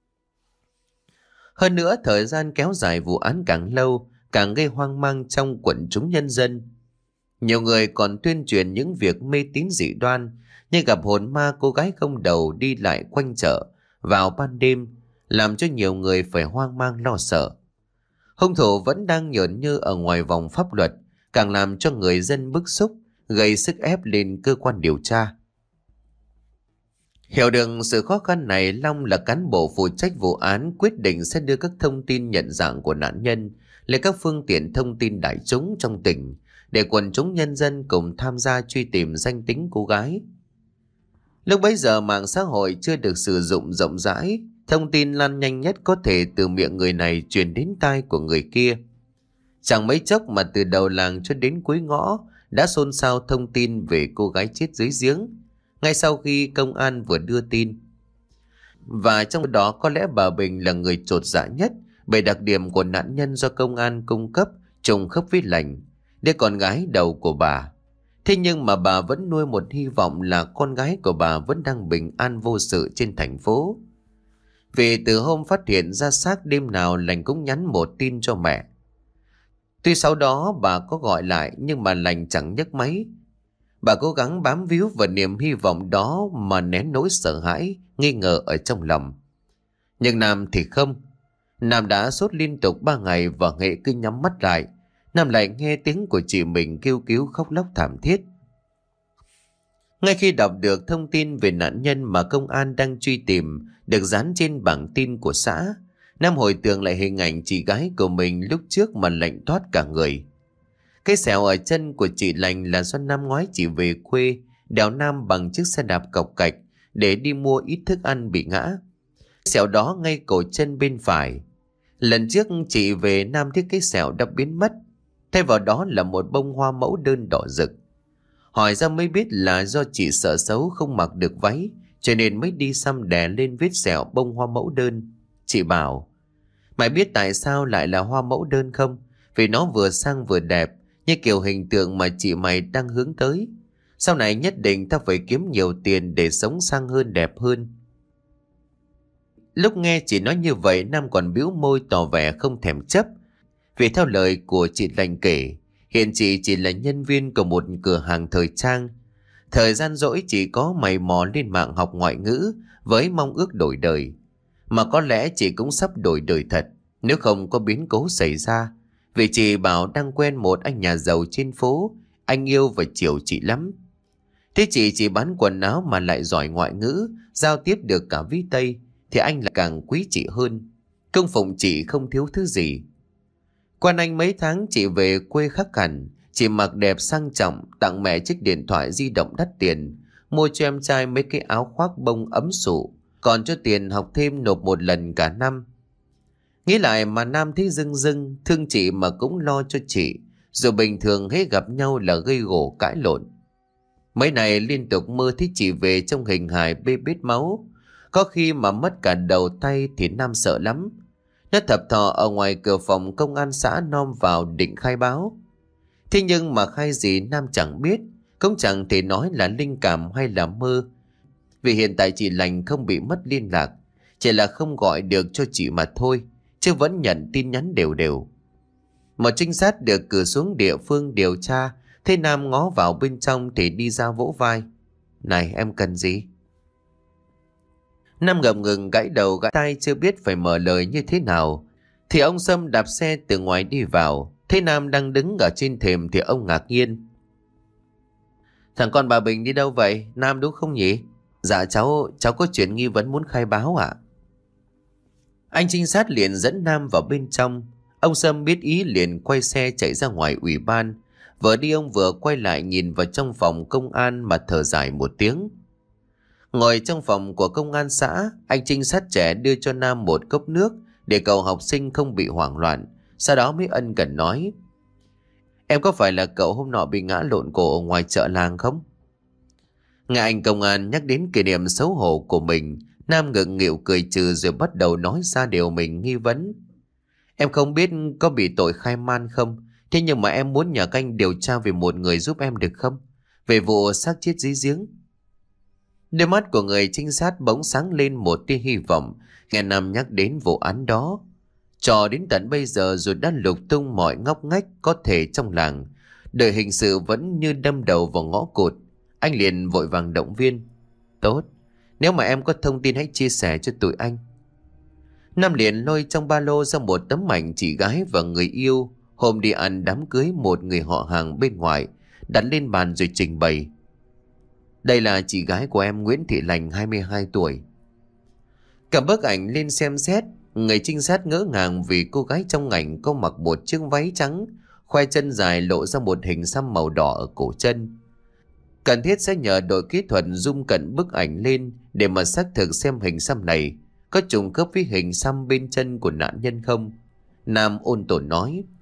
Hơn nữa, thời gian kéo dài vụ án càng lâu, càng gây hoang mang trong quần chúng nhân dân. Nhiều người còn tuyên truyền những việc mê tín dị đoan, như gặp hồn ma cô gái không đầu đi lại quanh chợ vào ban đêm, làm cho nhiều người phải hoang mang lo sợ. Hung thủ vẫn đang nhởn nhơ ở ngoài vòng pháp luật, càng làm cho người dân bức xúc, gây sức ép lên cơ quan điều tra. Hiểu được sự khó khăn này, Long là cán bộ phụ trách vụ án quyết định sẽ đưa các thông tin nhận dạng của nạn nhân lên các phương tiện thông tin đại chúng trong tỉnh, để quần chúng nhân dân cùng tham gia truy tìm danh tính cô gái. Lúc bấy giờ mạng xã hội chưa được sử dụng rộng rãi, thông tin lan nhanh nhất có thể từ miệng người này truyền đến tai của người kia. Chẳng mấy chốc mà từ đầu làng cho đến cuối ngõ đã xôn xao thông tin về cô gái chết dưới giếng, ngay sau khi công an vừa đưa tin. Và trong đó có lẽ bà Bình là người chột dạ nhất, bởi đặc điểm của nạn nhân do công an cung cấp trùng khớp với Lành, đứa con gái đầu của bà. Thế nhưng mà bà vẫn nuôi một hy vọng là con gái của bà vẫn đang bình an vô sự trên thành phố. Vì từ hôm phát hiện ra xác, đêm nào Lành cũng nhắn một tin cho mẹ. Tuy sau đó bà có gọi lại nhưng mà Lành chẳng nhấc máy. Bà cố gắng bám víu vào niềm hy vọng đó mà nén nỗi sợ hãi, nghi ngờ ở trong lòng. Nhưng Nam thì không. Nam đã sốt liên tục ba ngày và Nghệ cứ nhắm mắt lại. Nam lại nghe tiếng của chị mình kêu cứu khóc lóc thảm thiết. Ngay khi đọc được thông tin về nạn nhân mà công an đang truy tìm được dán trên bảng tin của xã, Nam hồi tưởng lại hình ảnh chị gái của mình lúc trước mà lạnh toát cả người. Cái sẹo ở chân của chị Lành là do năm ngoái chị về quê đèo Nam bằng chiếc xe đạp cọc cạch để đi mua ít thức ăn bị ngã. Sẹo đó ngay cổ chân bên phải. Lần trước chị về Nam thấy cái sẹo đã biến mất, thay vào đó là một bông hoa mẫu đơn đỏ rực. Hỏi ra mới biết là do chị sợ xấu không mặc được váy, cho nên mới đi xăm đè lên vết sẹo bông hoa mẫu đơn. Chị bảo, mày biết tại sao lại là hoa mẫu đơn không? Vì nó vừa sang vừa đẹp, như kiểu hình tượng mà chị mày đang hướng tới. Sau này nhất định ta phải kiếm nhiều tiền để sống sang hơn, đẹp hơn. Lúc nghe chị nói như vậy, Nam còn bĩu môi tỏ vẻ không thèm chấp. Vì theo lời của chị Lành kể, hiện chị chỉ là nhân viên của một cửa hàng thời trang. Thời gian rỗi chị có mày mò lên mạng học ngoại ngữ với mong ước đổi đời. Mà có lẽ chị cũng sắp đổi đời thật nếu không có biến cố xảy ra. Vì chị bảo đang quen một anh nhà giàu trên phố, anh yêu và chiều chị lắm. Thế chị chỉ bán quần áo mà lại giỏi ngoại ngữ, giao tiếp được cả ví Tây, thì anh lại càng quý chị hơn. Công phụng chị không thiếu thứ gì. Quen anh mấy tháng chị về quê khắc hẳn, chị mặc đẹp sang trọng, tặng mẹ chiếc điện thoại di động đắt tiền, mua cho em trai mấy cái áo khoác bông ấm sụ, còn cho tiền học thêm nộp một lần cả năm. Nghĩ lại mà Nam thấy rưng rưng, thương chị mà cũng lo cho chị, dù bình thường hết gặp nhau là gây gổ cãi lộn. Mấy này liên tục mơ thấy chị về trong hình hài bê bết máu, có khi mà mất cả đầu tay thì Nam sợ lắm. Nó thập thò ở ngoài cửa phòng công an xã nom vào định khai báo. Thế nhưng mà khai gì Nam chẳng biết, cũng chẳng thể nói là linh cảm hay là mơ. Vì hiện tại chị Lành không bị mất liên lạc, chỉ là không gọi được cho chị mà thôi, chứ vẫn nhận tin nhắn đều đều. Một trinh sát được cử xuống địa phương điều tra, thấy Nam ngó vào bên trong thì đi ra vỗ vai. Này, em cần gì? Nam ngập ngừng gãi đầu gãi tai chưa biết phải mở lời như thế nào. Thì ông Sâm đạp xe từ ngoài đi vào. Thấy Nam đang đứng ở trên thềm thì ông ngạc nhiên. Thằng con bà Bình đi đâu vậy? Nam đúng không nhỉ? Dạ cháu, cháu có chuyện nghi vấn muốn khai báo ạ. Anh trinh sát liền dẫn Nam vào bên trong. Ông Sâm biết ý liền quay xe chạy ra ngoài ủy ban. Vừa đi ông vừa quay lại nhìn vào trong phòng công an mà thở dài một tiếng. Ngồi trong phòng của công an xã, anh trinh sát trẻ đưa cho Nam một cốc nước để cậu học sinh không bị hoảng loạn. Sau đó mới ân cần nói. Em có phải là cậu hôm nọ bị ngã lộn cổ ở ngoài chợ làng không? Nghe anh công an nhắc đến kỷ niệm xấu hổ của mình, Nam ngượng nghịu cười trừ rồi bắt đầu nói ra điều mình nghi vấn. Em không biết có bị tội khai man không? Thế nhưng mà em muốn nhờ các anh điều tra về một người giúp em được không? Về vụ xác chết dưới giếng. Đôi mắt của người trinh sát bỗng sáng lên một tia hy vọng nghe Nam nhắc đến vụ án đó. Cho đến tận bây giờ rồi đã lục tung mọi ngóc ngách có thể trong làng, đời hình sự vẫn như đâm đầu vào ngõ cụt. Anh liền vội vàng động viên. Tốt, nếu mà em có thông tin hãy chia sẻ cho tụi anh. Nam liền lôi trong ba lô ra một tấm ảnh chị gái và người yêu hôm đi ăn đám cưới một người họ hàng bên ngoài, đặt lên bàn rồi trình bày. Đây là chị gái của em, Nguyễn Thị Lành, hai mươi hai tuổi. Cầm bức ảnh lên xem xét, người trinh sát ngỡ ngàng vì cô gái trong ảnh có mặc một chiếc váy trắng, khoe chân dài lộ ra một hình xăm màu đỏ ở cổ chân. Cần thiết sẽ nhờ đội kỹ thuật zoom cận bức ảnh lên để mà xác thực xem hình xăm này có trùng khớp với hình xăm bên chân của nạn nhân không. Nam ôn tồn nói.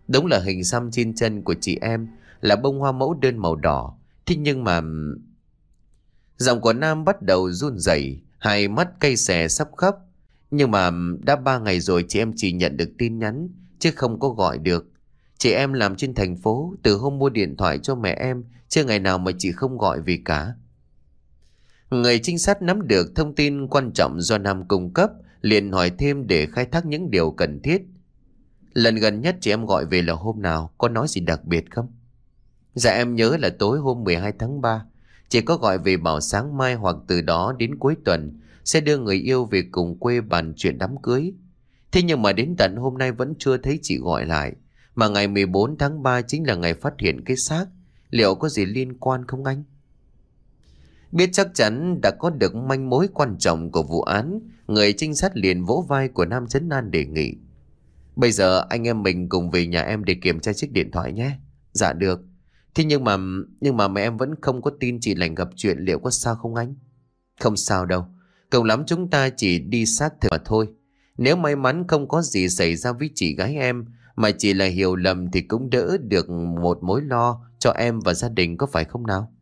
Đúng là hình xăm trên chân của chị em là bông hoa mẫu đơn màu đỏ. Thế nhưng mà... Giọng của Nam bắt đầu run rẩy, hai mắt cay xè sắp khóc. Nhưng mà đã ba ngày rồi chị em chỉ nhận được tin nhắn chứ không có gọi được. Chị em làm trên thành phố, từ hôm mua điện thoại cho mẹ em chưa ngày nào mà chị không gọi vì cả. Người trinh sát nắm được thông tin quan trọng do Nam cung cấp, liền hỏi thêm để khai thác những điều cần thiết. Lần gần nhất chị em gọi về là hôm nào, có nói gì đặc biệt không? Dạ em nhớ là tối hôm mười hai tháng ba. Chị có gọi về bảo sáng mai hoặc từ đó đến cuối tuần sẽ đưa người yêu về cùng quê bàn chuyện đám cưới. Thế nhưng mà đến tận hôm nay vẫn chưa thấy chị gọi lại. Mà ngày mười bốn tháng ba chính là ngày phát hiện cái xác. Liệu có gì liên quan không anh? Biết chắc chắn đã có được manh mối quan trọng của vụ án, người trinh sát liền vỗ vai của Nam trấn an đề nghị. Bây giờ anh em mình cùng về nhà em để kiểm tra chiếc điện thoại nhé. Dạ được. Thế nhưng mà nhưng mà mẹ em vẫn không có tin chị lành gặp chuyện, liệu có sao không anh? Không sao đâu. Cùng lắm chúng ta chỉ đi xác thực mà thôi. Nếu may mắn không có gì xảy ra với chị gái em mà chỉ là hiểu lầm thì cũng đỡ được một mối lo cho em và gia đình, có phải không nào?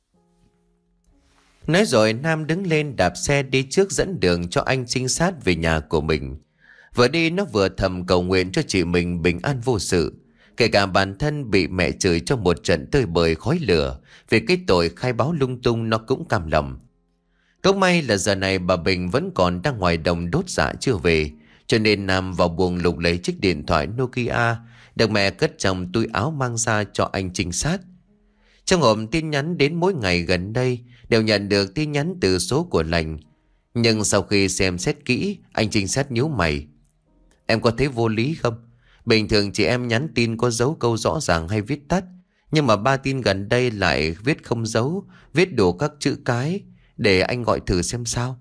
Nói rồi Nam đứng lên đạp xe đi trước dẫn đường cho anh trinh sát về nhà của mình. Vừa đi nó vừa thầm cầu nguyện cho chị mình bình an vô sự. Kể cả bản thân bị mẹ chửi cho một trận tơi bời khói lửa vì cái tội khai báo lung tung nó cũng cam lòng. Cũng may là giờ này bà Bình vẫn còn đang ngoài đồng đốt dạ chưa về, cho nên Nam vào buồng lục lấy chiếc điện thoại Nokia được mẹ cất trong túi áo mang ra cho anh trinh sát. Trong hòm tin nhắn đến mỗi ngày gần đây đều nhận được tin nhắn từ số của lành. Nhưng sau khi xem xét kỹ, anh trinh sát nhíu mày. Em có thấy vô lý không? Bình thường chị em nhắn tin có dấu câu rõ ràng hay viết tắt, nhưng mà ba tin gần đây lại viết không dấu, viết đủ các chữ cái. Để anh gọi thử xem sao.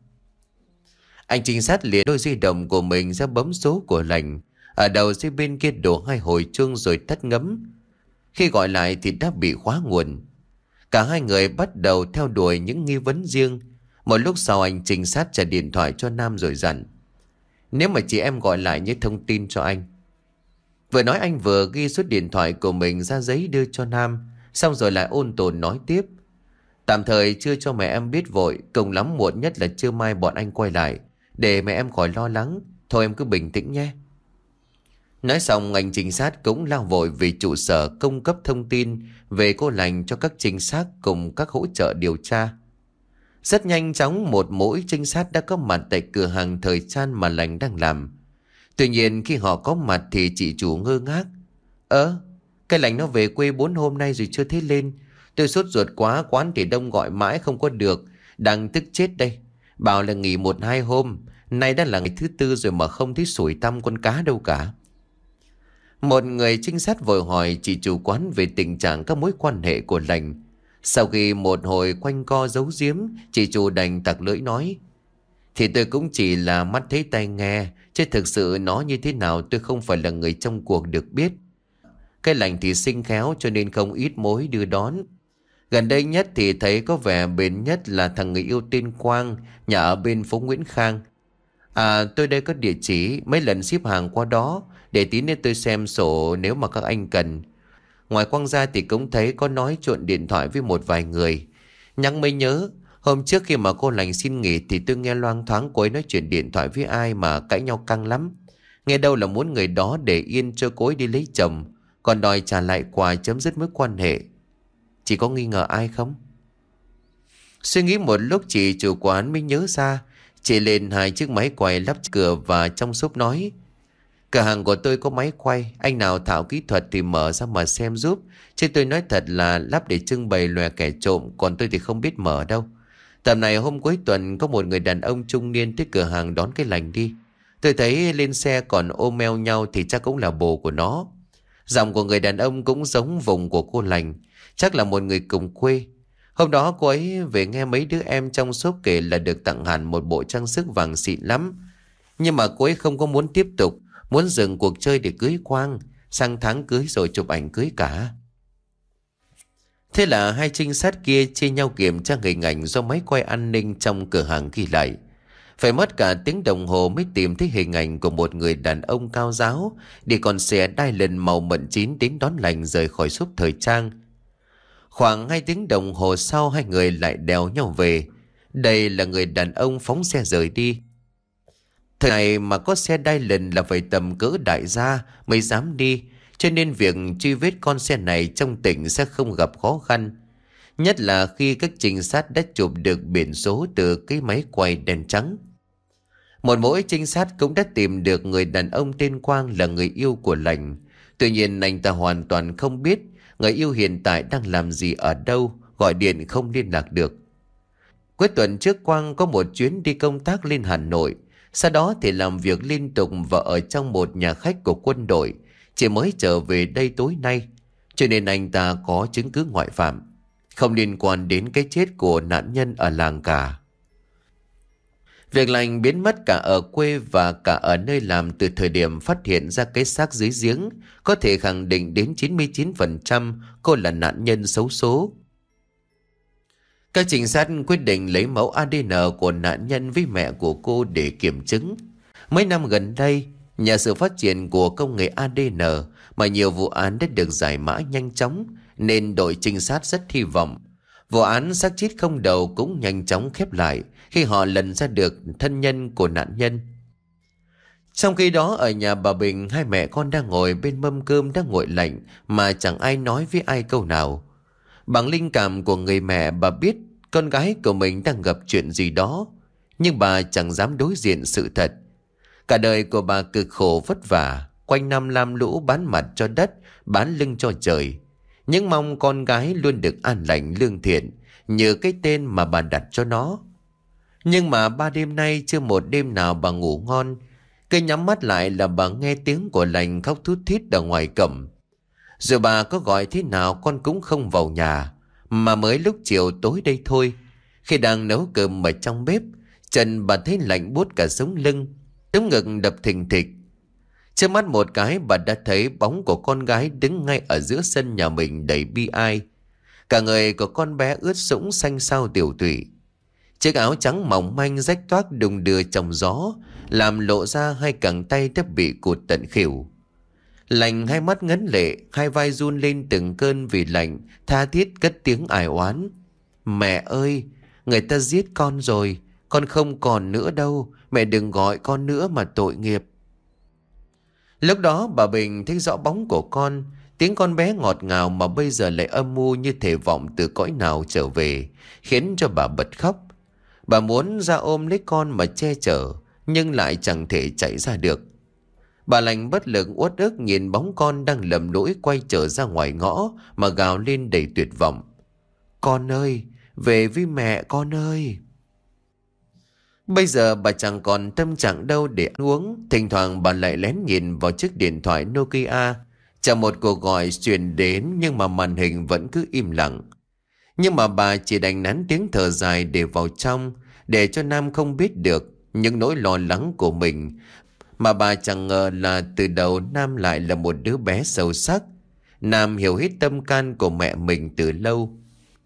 Anh trinh sát liền đôi di động của mình ra bấm số của lành. Ở đầu dây bên kia đổ hai hồi chuông rồi tắt ngấm. Khi gọi lại thì đã bị khóa nguồn. Cả hai người bắt đầu theo đuổi những nghi vấn riêng. Một lúc sau anh trinh sát trả điện thoại cho Nam rồi dặn. Nếu mà chị em gọi lại những thông tin cho anh. Vừa nói anh vừa ghi số điện thoại của mình ra giấy đưa cho Nam. Xong rồi lại ôn tồn nói tiếp. Tạm thời chưa cho mẹ em biết vội, cùng lắm muộn nhất là trưa mai bọn anh quay lại, để mẹ em khỏi lo lắng. Thôi em cứ bình tĩnh nhé. Nói xong anh trinh sát cũng lao vội về trụ sở cung cấp thông tin về cô lành cho các trinh sát cùng các hỗ trợ điều tra. Rất nhanh chóng một mũi trinh sát đã có mặt tại cửa hàng thời trang mà lành đang làm. Tuy nhiên khi họ có mặt thì chị chủ ngơ ngác. Ơ, cái lành nó về quê bốn hôm nay rồi chưa thấy lên. Tôi sốt ruột quá, quán thì đông gọi mãi không có được, đang tức chết đây. Bảo là nghỉ một hai hôm, nay đã là ngày thứ tư rồi mà không thấy sủi tăm con cá đâu cả. Một người trinh sát vội hỏi chị chủ quán về tình trạng các mối quan hệ của lành. Sau khi một hồi quanh co giấu giếm, chị chủ đành tặc lưỡi nói. Thì tôi cũng chỉ là mắt thấy tai nghe, chứ thực sự nó như thế nào tôi không phải là người trong cuộc được biết. Cái lành thì xinh khéo cho nên không ít mối đưa đón. Gần đây nhất thì thấy có vẻ bền nhất là thằng người yêu tên Quang, nhà ở bên phố Nguyễn Khang. À, tôi đây có địa chỉ, mấy lần ship hàng qua đó, để tí nữa tôi xem sổ nếu mà các anh cần. Ngoài Quang ra thì cũng thấy có nói chuyện điện thoại với một vài người. Nhắc mới nhớ, hôm trước khi mà cô lành xin nghỉ thì tôi nghe loang thoáng cô ấy nói chuyện điện thoại với ai mà cãi nhau căng lắm. Nghe đâu là muốn người đó để yên cho cô ấy đi lấy chồng, còn đòi trả lại quà chấm dứt mối quan hệ. Chị có nghi ngờ ai không? Suy nghĩ một lúc chị chủ quán mới nhớ ra. Chị lên hai chiếc máy quay lắp cửa và trong shop nói. Cửa hàng của tôi có máy quay, anh nào thạo kỹ thuật thì mở ra mà xem giúp. Chứ tôi nói thật là lắp để trưng bày lòe kẻ trộm, còn tôi thì không biết mở đâu. Tầm này hôm cuối tuần có một người đàn ông trung niên tới cửa hàng đón cái lành đi. Tôi thấy lên xe còn ôm eo nhau thì chắc cũng là bồ của nó. Giọng của người đàn ông cũng giống vùng của cô lành, chắc là một người cùng quê. Hôm đó cô ấy về nghe mấy đứa em trong shop kể là được tặng hẳn một bộ trang sức vàng xịn lắm. Nhưng mà cô ấy không có muốn tiếp tục, muốn dừng cuộc chơi để cưới Quang, sang tháng cưới rồi chụp ảnh cưới cả. Thế là hai trinh sát kia chia nhau kiểm tra hình ảnh do máy quay an ninh trong cửa hàng ghi lại. Phải mất cả tiếng đồng hồ mới tìm thấy hình ảnh của một người đàn ông cao ráo đi con xe đai lần màu mận chín đến đón Lành rời khỏi shop thời trang. Khoảng hai tiếng đồng hồ sau hai người lại đèo nhau về. Đây là người đàn ông phóng xe rời đi. Thời này mà có xe đai lần là phải tầm cỡ đại gia mới dám đi, cho nên việc truy vết con xe này trong tỉnh sẽ không gặp khó khăn. Nhất là khi các trinh sát đã chụp được biển số từ cái máy quay đèn trắng. Một mũi trinh sát cũng đã tìm được người đàn ông tên Quang là người yêu của Lành. Tuy nhiên anh ta hoàn toàn không biết người yêu hiện tại đang làm gì ở đâu, gọi điện không liên lạc được. Cuối tuần trước Quang có một chuyến đi công tác lên Hà Nội, sau đó thì làm việc liên tục và ở trong một nhà khách của quân đội, chỉ mới trở về đây tối nay, cho nên anh ta có chứng cứ ngoại phạm, không liên quan đến cái chết của nạn nhân ở làng cả. Việc Lành biến mất cả ở quê và cả ở nơi làm từ thời điểm phát hiện ra cái xác dưới giếng, có thể khẳng định đến chín mươi chín phần trăm cô là nạn nhân xấu số. Các trinh sát quyết định lấy mẫu a đê en của nạn nhân với mẹ của cô để kiểm chứng. Mấy năm gần đây, nhờ sự phát triển của công nghệ a đê en mà nhiều vụ án đã được giải mã nhanh chóng, nên đội trinh sát rất hy vọng vụ án xác chết không đầu cũng nhanh chóng khép lại khi họ lần ra được thân nhân của nạn nhân. Trong khi đó ở nhà bà Bình, hai mẹ con đang ngồi bên mâm cơm đã nguội lạnh mà chẳng ai nói với ai câu nào. Bằng linh cảm của người mẹ, bà biết con gái của mình đang gặp chuyện gì đó, nhưng bà chẳng dám đối diện sự thật. Cả đời của bà cực khổ vất vả, quanh năm lam lũ bán mặt cho đất, bán lưng cho trời, nhưng mong con gái luôn được an lành lương thiện như cái tên mà bà đặt cho nó. Nhưng mà ba đêm nay chưa một đêm nào bà ngủ ngon. Cứ nhắm mắt lại là bà nghe tiếng của Lành khóc thút thít ở ngoài cổng. Rồi bà có gọi thế nào con cũng không vào nhà. Mà mới lúc chiều tối đây thôi, khi đang nấu cơm ở trong bếp, chân bà thấy lạnh buốt cả sống lưng, chống ngực đập thình thịch. Trước mắt một cái bà đã thấy bóng của con gái đứng ngay ở giữa sân nhà mình đầy bi ai. Cả người của con bé ướt sũng xanh xao tiểu tụy. Chiếc áo trắng mỏng manh rách toác đung đưa trong gió, làm lộ ra hai cẳng tay đã bị cụt tận khuỷu. Lành hai mắt ngấn lệ, hai vai run lên từng cơn vì lạnh, tha thiết cất tiếng ai oán. Mẹ ơi, người ta giết con rồi, con không còn nữa đâu, mẹ đừng gọi con nữa mà tội nghiệp. Lúc đó bà Bình thấy rõ bóng của con, tiếng con bé ngọt ngào mà bây giờ lại âm u như thể vọng từ cõi nào trở về, khiến cho bà bật khóc. Bà muốn ra ôm lấy con mà che chở, nhưng lại chẳng thể chạy ra được. Bà Lành bất lực uất ức nhìn bóng con đang lầm lũi quay trở ra ngoài ngõ mà gào lên đầy tuyệt vọng. Con ơi, về với mẹ con ơi. Bây giờ bà chẳng còn tâm trạng đâu để ăn uống. Thỉnh thoảng bà lại lén nhìn vào chiếc điện thoại Nokia. Chẳng một cuộc gọi truyền đến nhưng mà màn hình vẫn cứ im lặng. Nhưng mà bà chỉ đành nén tiếng thở dài để vào trong, để cho Nam không biết được những nỗi lo lắng của mình. Mà bà chẳng ngờ là từ đầu Nam lại là một đứa bé sâu sắc. Nam hiểu hết tâm can của mẹ mình từ lâu.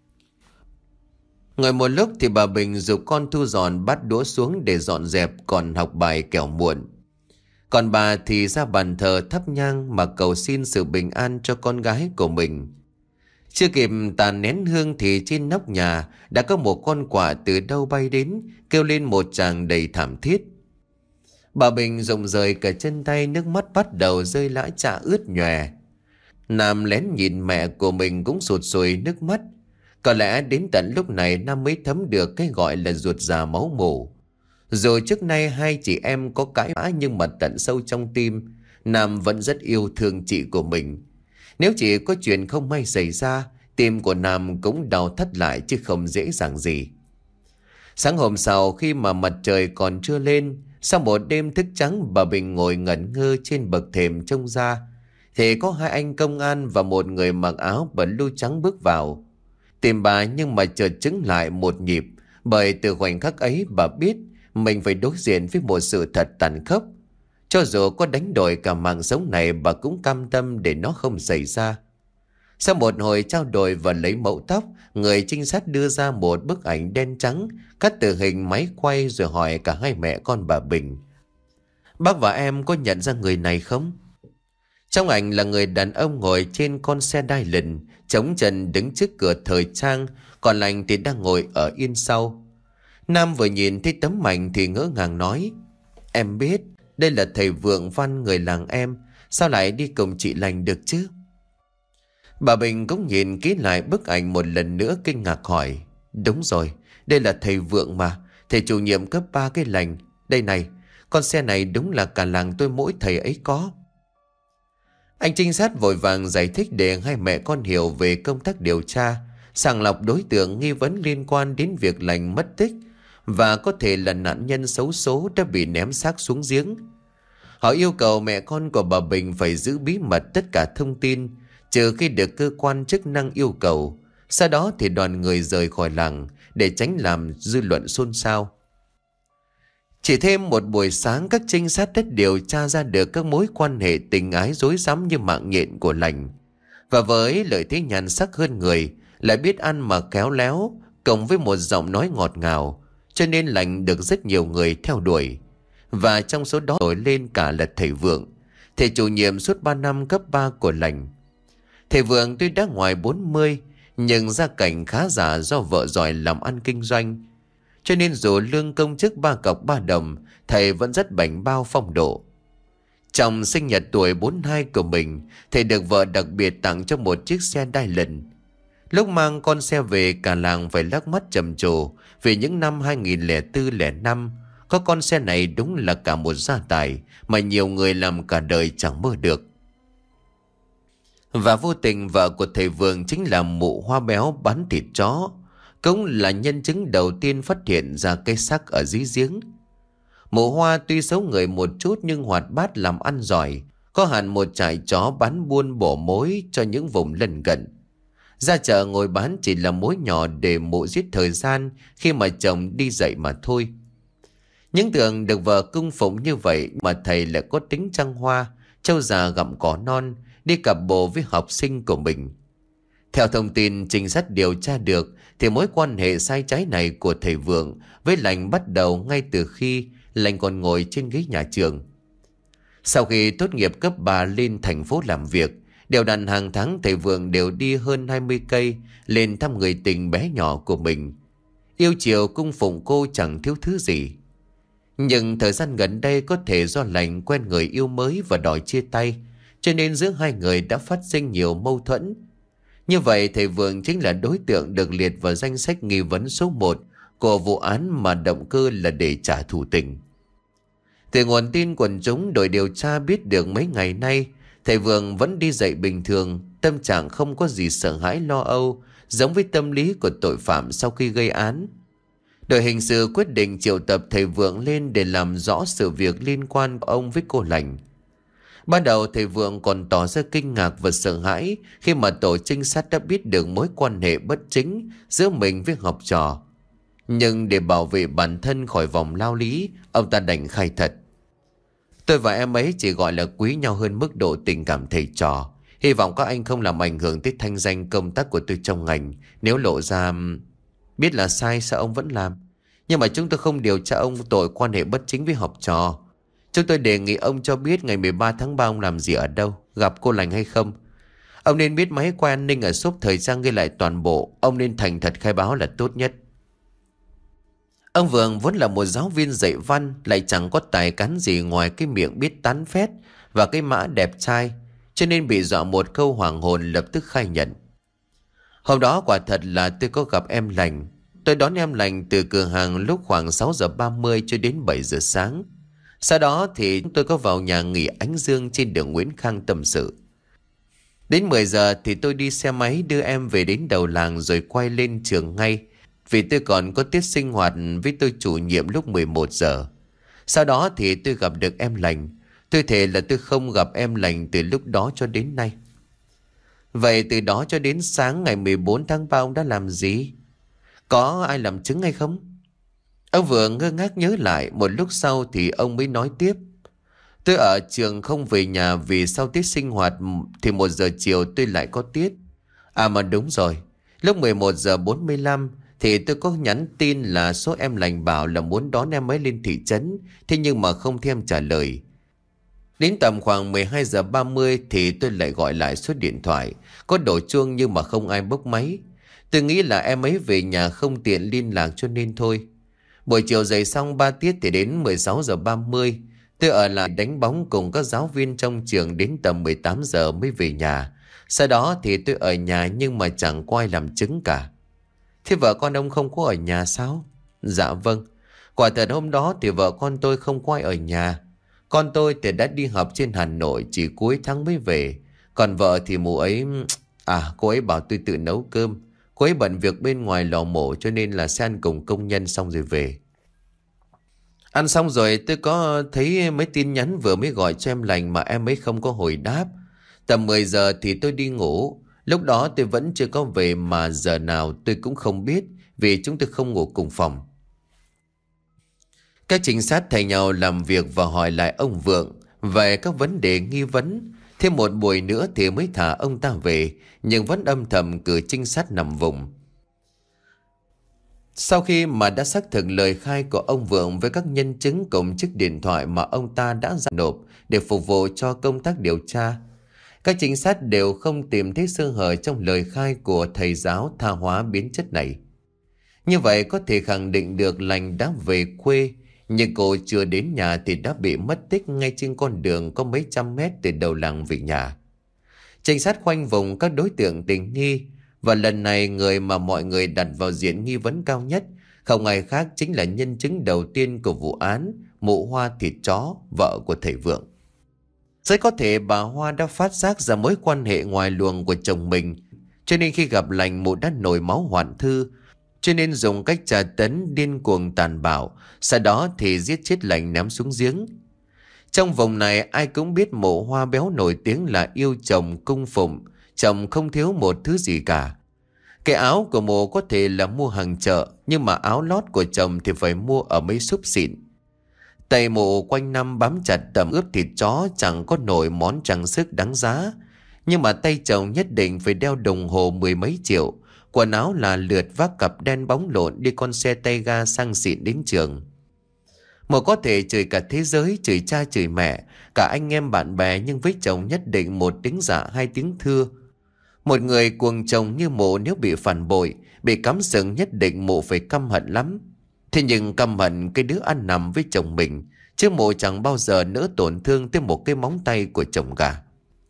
Ngồi một lúc thì bà Bình giục con thu dọn bát đũa xuống để dọn dẹp còn học bài kẻo muộn. Còn bà thì ra bàn thờ thắp nhang mà cầu xin sự bình an cho con gái của mình. Chưa kịp tàn nén hương thì trên nóc nhà đã có một con quạ từ đâu bay đến, kêu lên một tràng đầy thảm thiết. Bà Bình rụng rời cả chân tay, nước mắt bắt đầu rơi lã chã ướt nhòe. Nam lén nhìn mẹ của mình cũng sụt sùi nước mắt. Có lẽ đến tận lúc này Nam mới thấm được cái gọi là ruột già máu mủ. Rồi trước nay hai chị em có cãi vã nhưng mà tận sâu trong tim, Nam vẫn rất yêu thương chị của mình. Nếu chỉ có chuyện không may xảy ra, tim của Nam cũng đau thắt lại chứ không dễ dàng gì. Sáng hôm sau khi mà mặt trời còn chưa lên, sau một đêm thức trắng, bà Bình ngồi ngẩn ngơ trên bậc thềm trông ra, thì có hai anh công an và một người mặc áo blue trắng bước vào. Tìm bà nhưng mà chợt chứng lại một nhịp, bởi từ khoảnh khắc ấy bà biết mình phải đối diện với một sự thật tàn khốc. Cho dù có đánh đổi cả mạng sống này, bà cũng cam tâm để nó không xảy ra. Sau một hồi trao đổi và lấy mẫu tóc, người trinh sát đưa ra một bức ảnh đen trắng, cắt từ hình máy quay rồi hỏi cả hai mẹ con bà Bình. Bác và em có nhận ra người này không? Trong ảnh là người đàn ông ngồi trên con xe Dylan, chống chân đứng trước cửa thời trang, còn Lành thì đang ngồi ở yên sau. Nam vừa nhìn thấy tấm ảnh thì ngỡ ngàng nói: Em biết, đây là thầy Vượng Văn người làng em, sao lại đi cùng chị Lành được chứ? Bà Bình cũng nhìn kỹ lại bức ảnh một lần nữa kinh ngạc hỏi: Đúng rồi, đây là thầy Vượng mà, thầy chủ nhiệm cấp ba cái Lành. Đây này, con xe này đúng là cả làng tôi mỗi thầy ấy có. Anh trinh sát vội vàng giải thích để hai mẹ con hiểu về công tác điều tra, sàng lọc đối tượng nghi vấn liên quan đến việc Lành mất tích và có thể là nạn nhân xấu số đã bị ném xác xuống giếng. Họ yêu cầu mẹ con của bà Bình phải giữ bí mật tất cả thông tin, trừ khi được cơ quan chức năng yêu cầu. Sau đó thì đoàn người rời khỏi làng để tránh làm dư luận xôn xao. Chỉ thêm một buổi sáng, các trinh sát đã điều tra ra được các mối quan hệ tình ái rối rắm như mạng nhện của Lành. Và với lợi thế nhan sắc hơn người, lại biết ăn mà khéo léo, cộng với một giọng nói ngọt ngào, cho nên Lành được rất nhiều người theo đuổi. Và trong số đó nổi lên cả là thầy Vượng, thầy chủ nhiệm suốt ba năm cấp ba của Lành. Thầy Vượng tuy đã ngoài bốn mươi, nhưng gia cảnh khá giả do vợ giỏi làm ăn kinh doanh. Cho nên dù lương công chức ba cọc ba đồng, thầy vẫn rất bảnh bao phong độ. Trong sinh nhật tuổi bốn mươi hai của mình, thầy được vợ đặc biệt tặng cho một chiếc xe Dylan. Lúc mang con xe về, cả làng phải lắc mắt trầm trồ vì những năm hai nghìn lẻ bốn lẻ năm, có con xe này đúng là cả một gia tài mà nhiều người làm cả đời chẳng mơ được. Và vô tình vợ của thầy Vượng chính là mụ Hoa béo bán thịt chó, cũng là nhân chứng đầu tiên phát hiện ra cái xác ở dưới giếng. Mụ Hoa tuy xấu người một chút nhưng hoạt bát làm ăn giỏi, có hẳn một trại chó bán buôn bổ mối cho những vùng lân cận. Ra chợ ngồi bán chỉ là mối nhỏ để mụ giết thời gian khi mà chồng đi dậy mà thôi. Những tưởng được vợ cung phụng như vậy mà thầy lại có tính trăng hoa, trâu già gặm cỏ non, đi cặp bồ với học sinh của mình. Theo thông tin trinh sát điều tra được thì mối quan hệ sai trái này của thầy Vượng với Lành bắt đầu ngay từ khi Lành còn ngồi trên ghế nhà trường. Sau khi tốt nghiệp cấp ba lên thành phố làm việc, đều đặn hàng tháng thầy Vượng đều đi hơn hai mươi cây lên thăm người tình bé nhỏ của mình. Yêu chiều cung phụng cô chẳng thiếu thứ gì. Nhưng thời gian gần đây có thể do Lành quen người yêu mới và đòi chia tay, cho nên giữa hai người đã phát sinh nhiều mâu thuẫn. Như vậy thầy Vượng chính là đối tượng được liệt vào danh sách nghi vấn số một của vụ án mà động cơ là để trả thù tình. Từ nguồn tin quần chúng, đội điều tra biết được mấy ngày nay thầy Vượng vẫn đi dạy bình thường, tâm trạng không có gì sợ hãi lo âu, giống với tâm lý của tội phạm sau khi gây án. Đội hình sự quyết định triệu tập thầy Vượng lên để làm rõ sự việc liên quan của ông với cô Lành. Ban đầu thầy Vượng còn tỏ ra kinh ngạc và sợ hãi khi mà tổ trinh sát đã biết được mối quan hệ bất chính giữa mình với học trò. Nhưng để bảo vệ bản thân khỏi vòng lao lý, ông ta đành khai thật: Tôi và em ấy chỉ gọi là quý nhau hơn mức độ tình cảm thầy trò. Hy vọng các anh không làm ảnh hưởng tới thanh danh công tác của tôi trong ngành. Nếu lộ ra... Biết là sai sao ông vẫn làm. Nhưng mà chúng tôi không điều tra ông tội quan hệ bất chính với học trò. Chúng tôi đề nghị ông cho biết ngày mười ba tháng ba ông làm gì ở đâu, gặp cô Lành hay không. Ông nên biết máy quay an ninh ở shop thời trang ghi lại toàn bộ. Ông nên thành thật khai báo là tốt nhất. Ông Vượng vốn là một giáo viên dạy văn, lại chẳng có tài cán gì ngoài cái miệng biết tán phét và cái mã đẹp trai, cho nên bị dọa một câu hoàng hồn lập tức khai nhận: Hôm đó quả thật là tôi có gặp em Lành. Tôi đón em Lành từ cửa hàng lúc khoảng sáu giờ ba mươi cho đến bảy giờ sáng. Sau đó thì tôi có vào nhà nghỉ Ánh Dương trên đường Nguyễn Khang tâm sự. Đến mười giờ thì tôi đi xe máy đưa em về đến đầu làng rồi quay lên trường ngay, vì tôi còn có tiết sinh hoạt với tôi chủ nhiệm lúc mười một giờ. Sau đó thì tôi gặp được em Lành. Tôi thề là tôi không gặp em Lành từ lúc đó cho đến nay. Vậy từ đó cho đến sáng ngày mười bốn tháng ba ông đã làm gì? Có ai làm chứng hay không? Ông vừa ngơ ngác nhớ lại, một lúc sau thì ông mới nói tiếp: Tôi ở trường không về nhà vì sau tiết sinh hoạt thì một giờ chiều tôi lại có tiết. À mà đúng rồi, lúc mười một giờ bốn mươi lăm thì tôi có nhắn tin là số em lành bảo là muốn đón em ấy lên thị trấn, thế nhưng mà không thấy em trả lời. Đến tầm khoảng mười hai giờ ba mươi thì tôi lại gọi lại số điện thoại, có đổ chuông nhưng mà không ai bốc máy. Tôi nghĩ là em ấy về nhà không tiện liên lạc cho nên thôi. Buổi chiều dậy xong ba tiết thì đến mười sáu giờ ba mươi, tôi ở lại đánh bóng cùng các giáo viên trong trường đến tầm mười tám giờ mới về nhà. Sau đó thì tôi ở nhà nhưng mà chẳng có ai làm chứng cả. Thế vợ con ông không có ở nhà sao? Dạ vâng. Quả thật hôm đó thì vợ con tôi không có ai ở nhà. Con tôi thì đã đi học trên Hà Nội, chỉ cuối tháng mới về. Còn vợ thì mụ ấy... À, cô ấy bảo tôi tự nấu cơm. Cô ấy bận việc bên ngoài lò mổ cho nên là sẽ ăn cùng công nhân xong rồi về. Ăn xong rồi tôi có thấy mấy tin nhắn vừa mới gọi cho em lành mà em ấy không có hồi đáp. Tầm mười giờ thì tôi đi ngủ. Lúc đó tôi vẫn chưa có về mà giờ nào tôi cũng không biết vì chúng tôi không ngủ cùng phòng. Các trinh sát thay nhau làm việc và hỏi lại ông Vượng về các vấn đề nghi vấn. Thêm một buổi nữa thì mới thả ông ta về, nhưng vẫn âm thầm cử trinh sát nằm vùng. Sau khi mà đã xác thực lời khai của ông Vượng với các nhân chứng cùng chiếc điện thoại mà ông ta đã giao nộp để phục vụ cho công tác điều tra, các trinh sát đều không tìm thấy sơ hở trong lời khai của thầy giáo tha hóa biến chất này. Như vậy có thể khẳng định được Lành đã về quê, nhưng cô chưa đến nhà thì đã bị mất tích ngay trên con đường có mấy trăm mét từ đầu làng về nhà. Trinh sát khoanh vùng các đối tượng tình nghi, và lần này người mà mọi người đặt vào diện nghi vấn cao nhất không ai khác chính là nhân chứng đầu tiên của vụ án, mụ Hoa thịt chó, vợ của thầy Vượng. Rất có thể bà Hoa đã phát giác ra mối quan hệ ngoài luồng của chồng mình, cho nên khi gặp Lành mụ đã nổi máu hoạn thư, cho nên dùng cách tra tấn điên cuồng tàn bạo, sau đó thì giết chết Lành ném xuống giếng. Trong vùng này ai cũng biết mụ Hoa béo nổi tiếng là yêu chồng cung phụng, chồng không thiếu một thứ gì cả. Cái áo của mụ có thể là mua hàng chợ, nhưng mà áo lót của chồng thì phải mua ở mấy xúp xịn. Tay mụ quanh năm bám chặt tầm ướp thịt chó, chẳng có nổi món trang sức đáng giá. Nhưng mà tay chồng nhất định phải đeo đồng hồ mười mấy triệu, quần áo là lượt vác cặp đen bóng lộn đi con xe tay ga sang xịn đến trường. Mụ có thể chửi cả thế giới, chửi cha chửi mẹ, cả anh em bạn bè, nhưng với chồng nhất định một tiếng dạ hai tiếng thưa. Một người cuồng chồng như mụ nếu bị phản bội, bị cắm sừng nhất định mụ phải căm hận lắm. Thế nhưng căm hận cái đứa ăn nằm với chồng mình, chứ mụ chẳng bao giờ nỡ tổn thương tới một cái móng tay của chồng cả.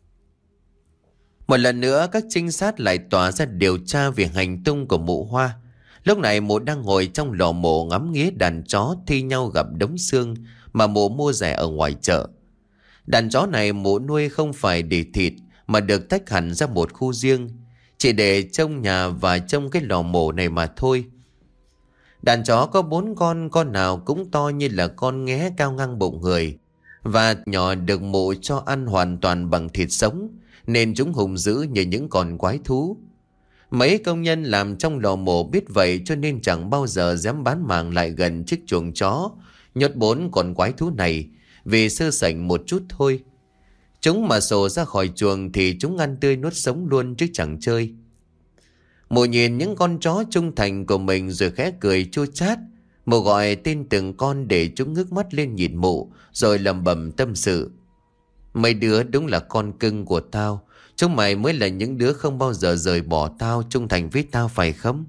Một lần nữa các trinh sát lại tỏa ra điều tra về hành tung của mụ Hoa. Lúc này mụ đang ngồi trong lò mổ ngắm nghía đàn chó thi nhau gặp đống xương mà mụ mua rẻ ở ngoài chợ. Đàn chó này mụ nuôi không phải để thịt mà được tách hẳn ra một khu riêng, chỉ để trông nhà và trông cái lò mổ này mà thôi. Đàn chó có bốn con, con nào cũng to như là con nghé cao ngang bụng người, và nhỏ được mụ cho ăn hoàn toàn bằng thịt sống, nên chúng hung dữ như những con quái thú. Mấy công nhân làm trong lò mổ biết vậy cho nên chẳng bao giờ dám bán màng lại gần chiếc chuồng chó nhốt bốn con quái thú này, vì sơ sảnh một chút thôi. Chúng mà sổ ra khỏi chuồng thì chúng ăn tươi nuốt sống luôn chứ chẳng chơi. Mụ nhìn những con chó trung thành của mình rồi khẽ cười chua chát. Mụ gọi tên từng con để chúng ngước mắt lên nhìn mụ, rồi lẩm bẩm tâm sự. Mấy đứa đúng là con cưng của tao. Chúng mày mới là những đứa không bao giờ rời bỏ tao, trung thành với tao phải không?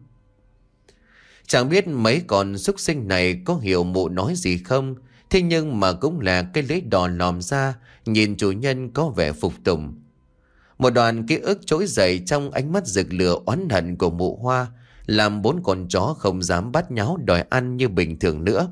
Chẳng biết mấy con súc sinh này có hiểu mụ nói gì không, thế nhưng mà cũng là cái lưỡi đỏ lòm ra, nhìn chủ nhân có vẻ phục tùng. Một đoạn ký ức trỗi dậy trong ánh mắt rực lửa oán hận của mụ Hoa, làm bốn con chó không dám bát nháo đòi ăn như bình thường nữa.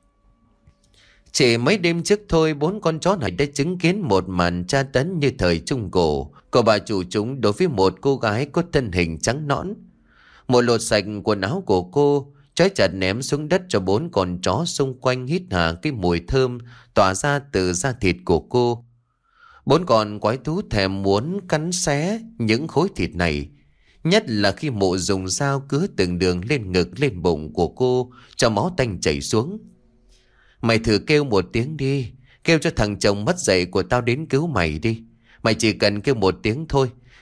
Chỉ mấy đêm trước thôi, bốn con chó này đã chứng kiến một màn tra tấn như thời Trung Cổ của bà chủ chúng đối với một cô gái có thân hình trắng nõn. Một lột sạch quần áo của cô, trói chặt ném xuống đất cho bốn con chó xung quanh hít hà cái mùi thơm tỏa ra từ da thịt của cô. Bốn con quái thú thèm muốn cắn xé những khối thịt này, nhất là khi mụ dùng dao cứa từng đường lên ngực lên bụng của cô cho máu tanh chảy xuống. Mày thử kêu một tiếng đi, kêu cho thằng chồng mất dạy của tao đến cứu mày đi. Mày chỉ cần kêu một tiếng thôi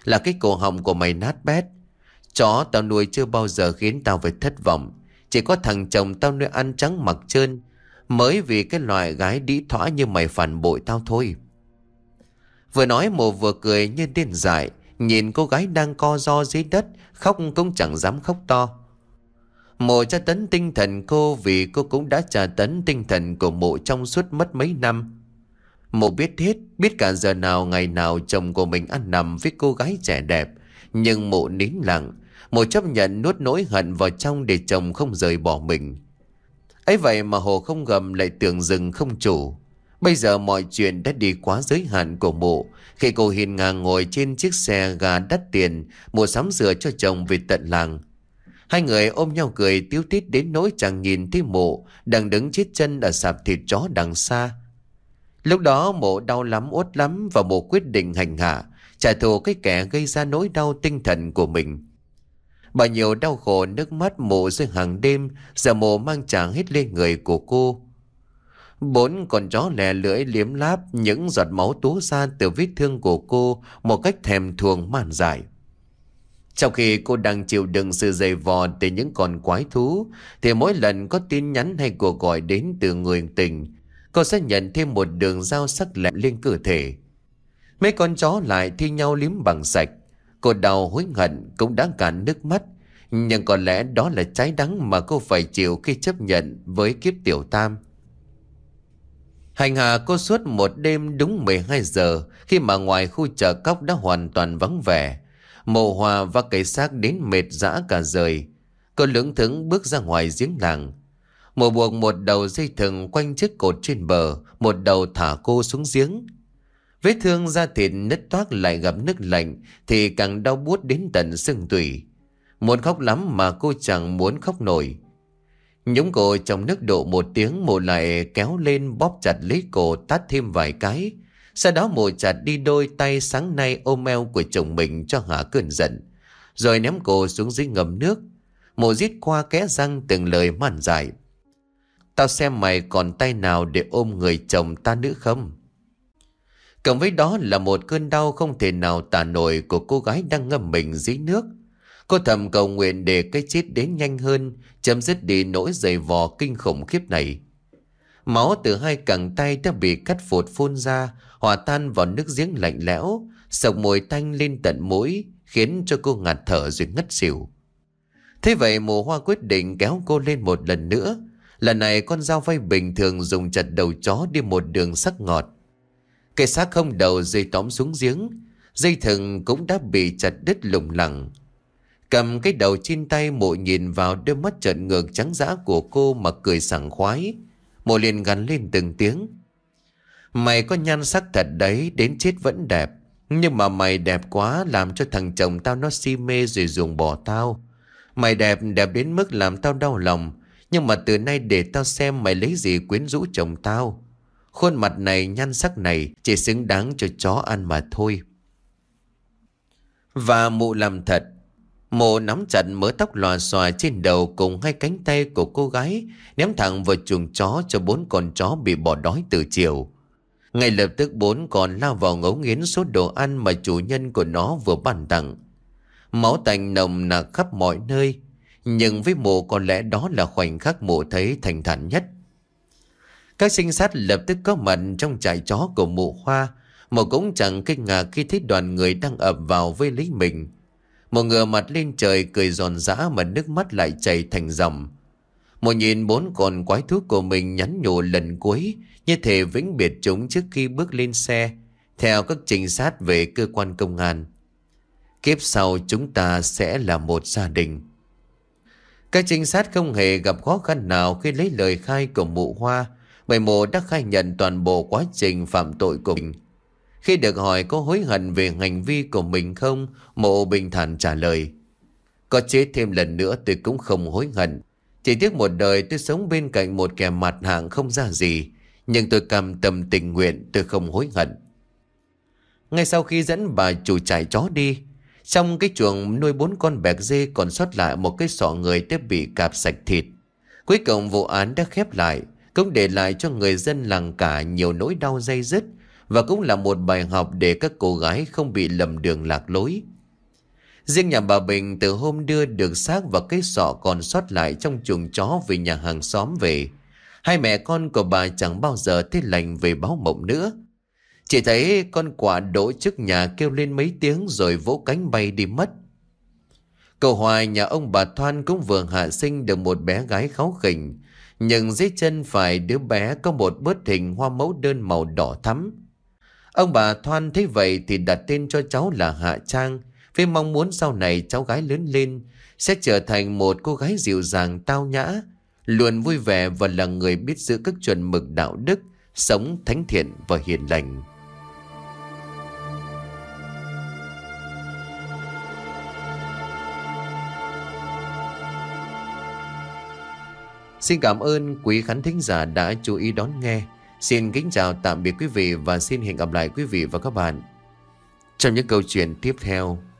là cái cổ họng của mày nát bét. Chó tao nuôi chưa bao giờ khiến tao phải thất vọng. Chỉ có thằng chồng tao nuôi ăn trắng mặc trơn, mới vì cái loại gái đĩ thỏa như mày phản bội tao thôi. Vừa nói Mộ vừa cười như điên dại, nhìn cô gái đang co ro dưới đất, khóc cũng chẳng dám khóc to. Mộ tra tấn tinh thần cô vì cô cũng đã tra tấn tinh thần của Mộ trong suốt mất mấy năm. Mộ biết hết, biết cả giờ nào ngày nào chồng của mình ăn nằm với cô gái trẻ đẹp. Nhưng Mộ nín lặng, Mộ chấp nhận nuốt nỗi hận vào trong để chồng không rời bỏ mình. Ấy vậy mà Hồ không gầm lại tưởng rừng không chủ. Bây giờ mọi chuyện đã đi quá giới hạn của Mộ khi cô hiền ngang ngồi trên chiếc xe gà đắt tiền Mộ sắm sửa cho chồng về tận làng. Hai người ôm nhau cười tíu tít đến nỗi chẳng nhìn thấy Mộ đang đứng chết chân ở sạp thịt chó đằng xa. Lúc đó Mộ đau lắm uất lắm và Mộ quyết định hành hạ, trả thù cái kẻ gây ra nỗi đau tinh thần của mình. Bao nhiêu đau khổ nước mắt Mộ rơi hàng đêm, giờ Mộ mang trả hết lên người của cô. Bốn con chó lè lưỡi liếm láp những giọt máu túa ra từ vết thương của cô một cách thèm thuồng man dại. Trong khi cô đang chịu đựng sự dày vò từ những con quái thú, thì mỗi lần có tin nhắn hay cuộc gọi đến từ người tình, cô sẽ nhận thêm một đường dao sắc lẹm lên cơ thể. Mấy con chó lại thi nhau liếm bằng sạch. Cô đau hối hận cũng đã cạn nước mắt, nhưng có lẽ đó là trái đắng mà cô phải chịu khi chấp nhận với kiếp tiểu tam. Hành hạ cô suốt một đêm đúng mười hai giờ, khi mà ngoài khu chợ cóc đã hoàn toàn vắng vẻ. Mộ Hòa và cái xác đến mệt dã cả rời. Cô lững thững bước ra ngoài giếng làng. Mộ buộc một đầu dây thừng quanh chiếc cột trên bờ, một đầu thả cô xuống giếng. Vết thương da thịt nứt toác lại gặp nước lạnh thì càng đau buốt đến tận xương tủy. Muốn khóc lắm mà cô chẳng muốn khóc nổi. Nhúng cổ trong nước độ một tiếng, Mộ lại kéo lên bóp chặt lấy cổ tát thêm vài cái. Sau đó Mộ chặt đi đôi tay sáng nay ôm eo của chồng mình cho hả cơn giận, rồi ném cô xuống dưới ngầm nước. Mộ rít qua kẽ răng từng lời man dại: "Tao xem mày còn tay nào để ôm người chồng ta nữa không?" Cộng với đó là một cơn đau không thể nào tả nổi của cô gái đang ngâm mình dưới nước. Cô thầm cầu nguyện để cái chết đến nhanh hơn, chấm dứt đi nỗi dày vò kinh khủng khiếp này. Máu từ hai cẳng tay đã bị cắt phụt phun ra, hòa tan vào nước giếng lạnh lẽo, sộc mùi tanh lên tận mũi, khiến cho cô ngạt thở rồi ngất xỉu. Thế vậy Mộ Hoa quyết định kéo cô lên một lần nữa. Lần này con dao phay bình thường dùng chặt đầu chó đi một đường sắc ngọt. Cây xác không đầu rơi tóm xuống giếng, dây thừng cũng đã bị chặt đứt lủng lẳng. Cầm cái đầu trên tay, Mộ nhìn vào đôi mắt trợn ngược trắng dã của cô mà cười sảng khoái. Mộ liền gằn lên từng tiếng: "Mày có nhan sắc thật đấy, đến chết vẫn đẹp. Nhưng mà mày đẹp quá làm cho thằng chồng tao nó si mê rồi ruồng bỏ tao. Mày đẹp, đẹp đến mức làm tao đau lòng. Nhưng mà từ nay để tao xem mày lấy gì quyến rũ chồng tao. Khuôn mặt này, nhan sắc này chỉ xứng đáng cho chó ăn mà thôi." Và Mộ làm thật. Mộ nắm chặt mớ tóc lòa xòa trên đầu cùng hai cánh tay của cô gái, ném thẳng vào chuồng chó cho bốn con chó bị bỏ đói từ chiều. Ngay lập tức bốn con lao vào ngấu nghiến số đồ ăn mà chủ nhân của nó vừa ban tặng. Máu tanh nồng nặc khắp mọi nơi, nhưng với Mộ có lẽ đó là khoảnh khắc Mộ thấy thành thản nhất. Các trinh sát lập tức có mặt trong trại chó của Mộ Hoa. Mộ cũng chẳng kinh ngạc khi thấy đoàn người đang ập vào vây lấy mình. Một ngửa mặt lên trời cười giòn giã mà nước mắt lại chảy thành dòng. Một nhìn bốn con quái thú của mình nhắn nhủ lần cuối, như thể vĩnh biệt chúng trước khi bước lên xe theo các trinh sát về cơ quan công an. Kiếp sau chúng ta sẽ là một gia đình. Các trinh sát không hề gặp khó khăn nào khi lấy lời khai của Mộ Hoa, bởi Mộ đã khai nhận toàn bộ quá trình phạm tội của mình. Khi được hỏi có hối hận về hành vi của mình không, Mộ bình thản trả lời: "Có chết thêm lần nữa tôi cũng không hối hận. Chỉ tiếc một đời tôi sống bên cạnh một kẻ mặt hạng không ra gì. Nhưng tôi cam tâm tình nguyện, tôi không hối hận." Ngay sau khi dẫn bà chủ trại chó đi, trong cái chuồng nuôi bốn con bẹc dê còn sót lại một cái sọ người đã bị cạp sạch thịt. Cuối cùng vụ án đã khép lại, cũng để lại cho người dân làng cả nhiều nỗi đau day dứt, và cũng là một bài học để các cô gái không bị lầm đường lạc lối. Riêng nhà bà Bình từ hôm đưa được xác và cái sọ còn sót lại trong chuồng chó về nhà hàng xóm về, hai mẹ con của bà chẳng bao giờ thấy lành về báo mộng nữa. Chỉ thấy con quạ đỗ trước nhà kêu lên mấy tiếng rồi vỗ cánh bay đi mất. Cậu Hoài nhà ông bà Thoan cũng vừa hạ sinh được một bé gái kháu khỉnh, nhưng dưới chân phải đứa bé có một bớt hình hoa mẫu đơn màu đỏ thắm. Ông bà Thoan thấy vậy thì đặt tên cho cháu là Hạ Trang, với mong muốn sau này cháu gái lớn lên sẽ trở thành một cô gái dịu dàng tao nhã, luôn vui vẻ và là người biết giữ các chuẩn mực đạo đức, sống thánh thiện và hiền lành. Xin cảm ơn quý khán thính giả đã chú ý đón nghe. Xin kính chào tạm biệt quý vị và xin hẹn gặp lại quý vị và các bạn trong những câu chuyện tiếp theo.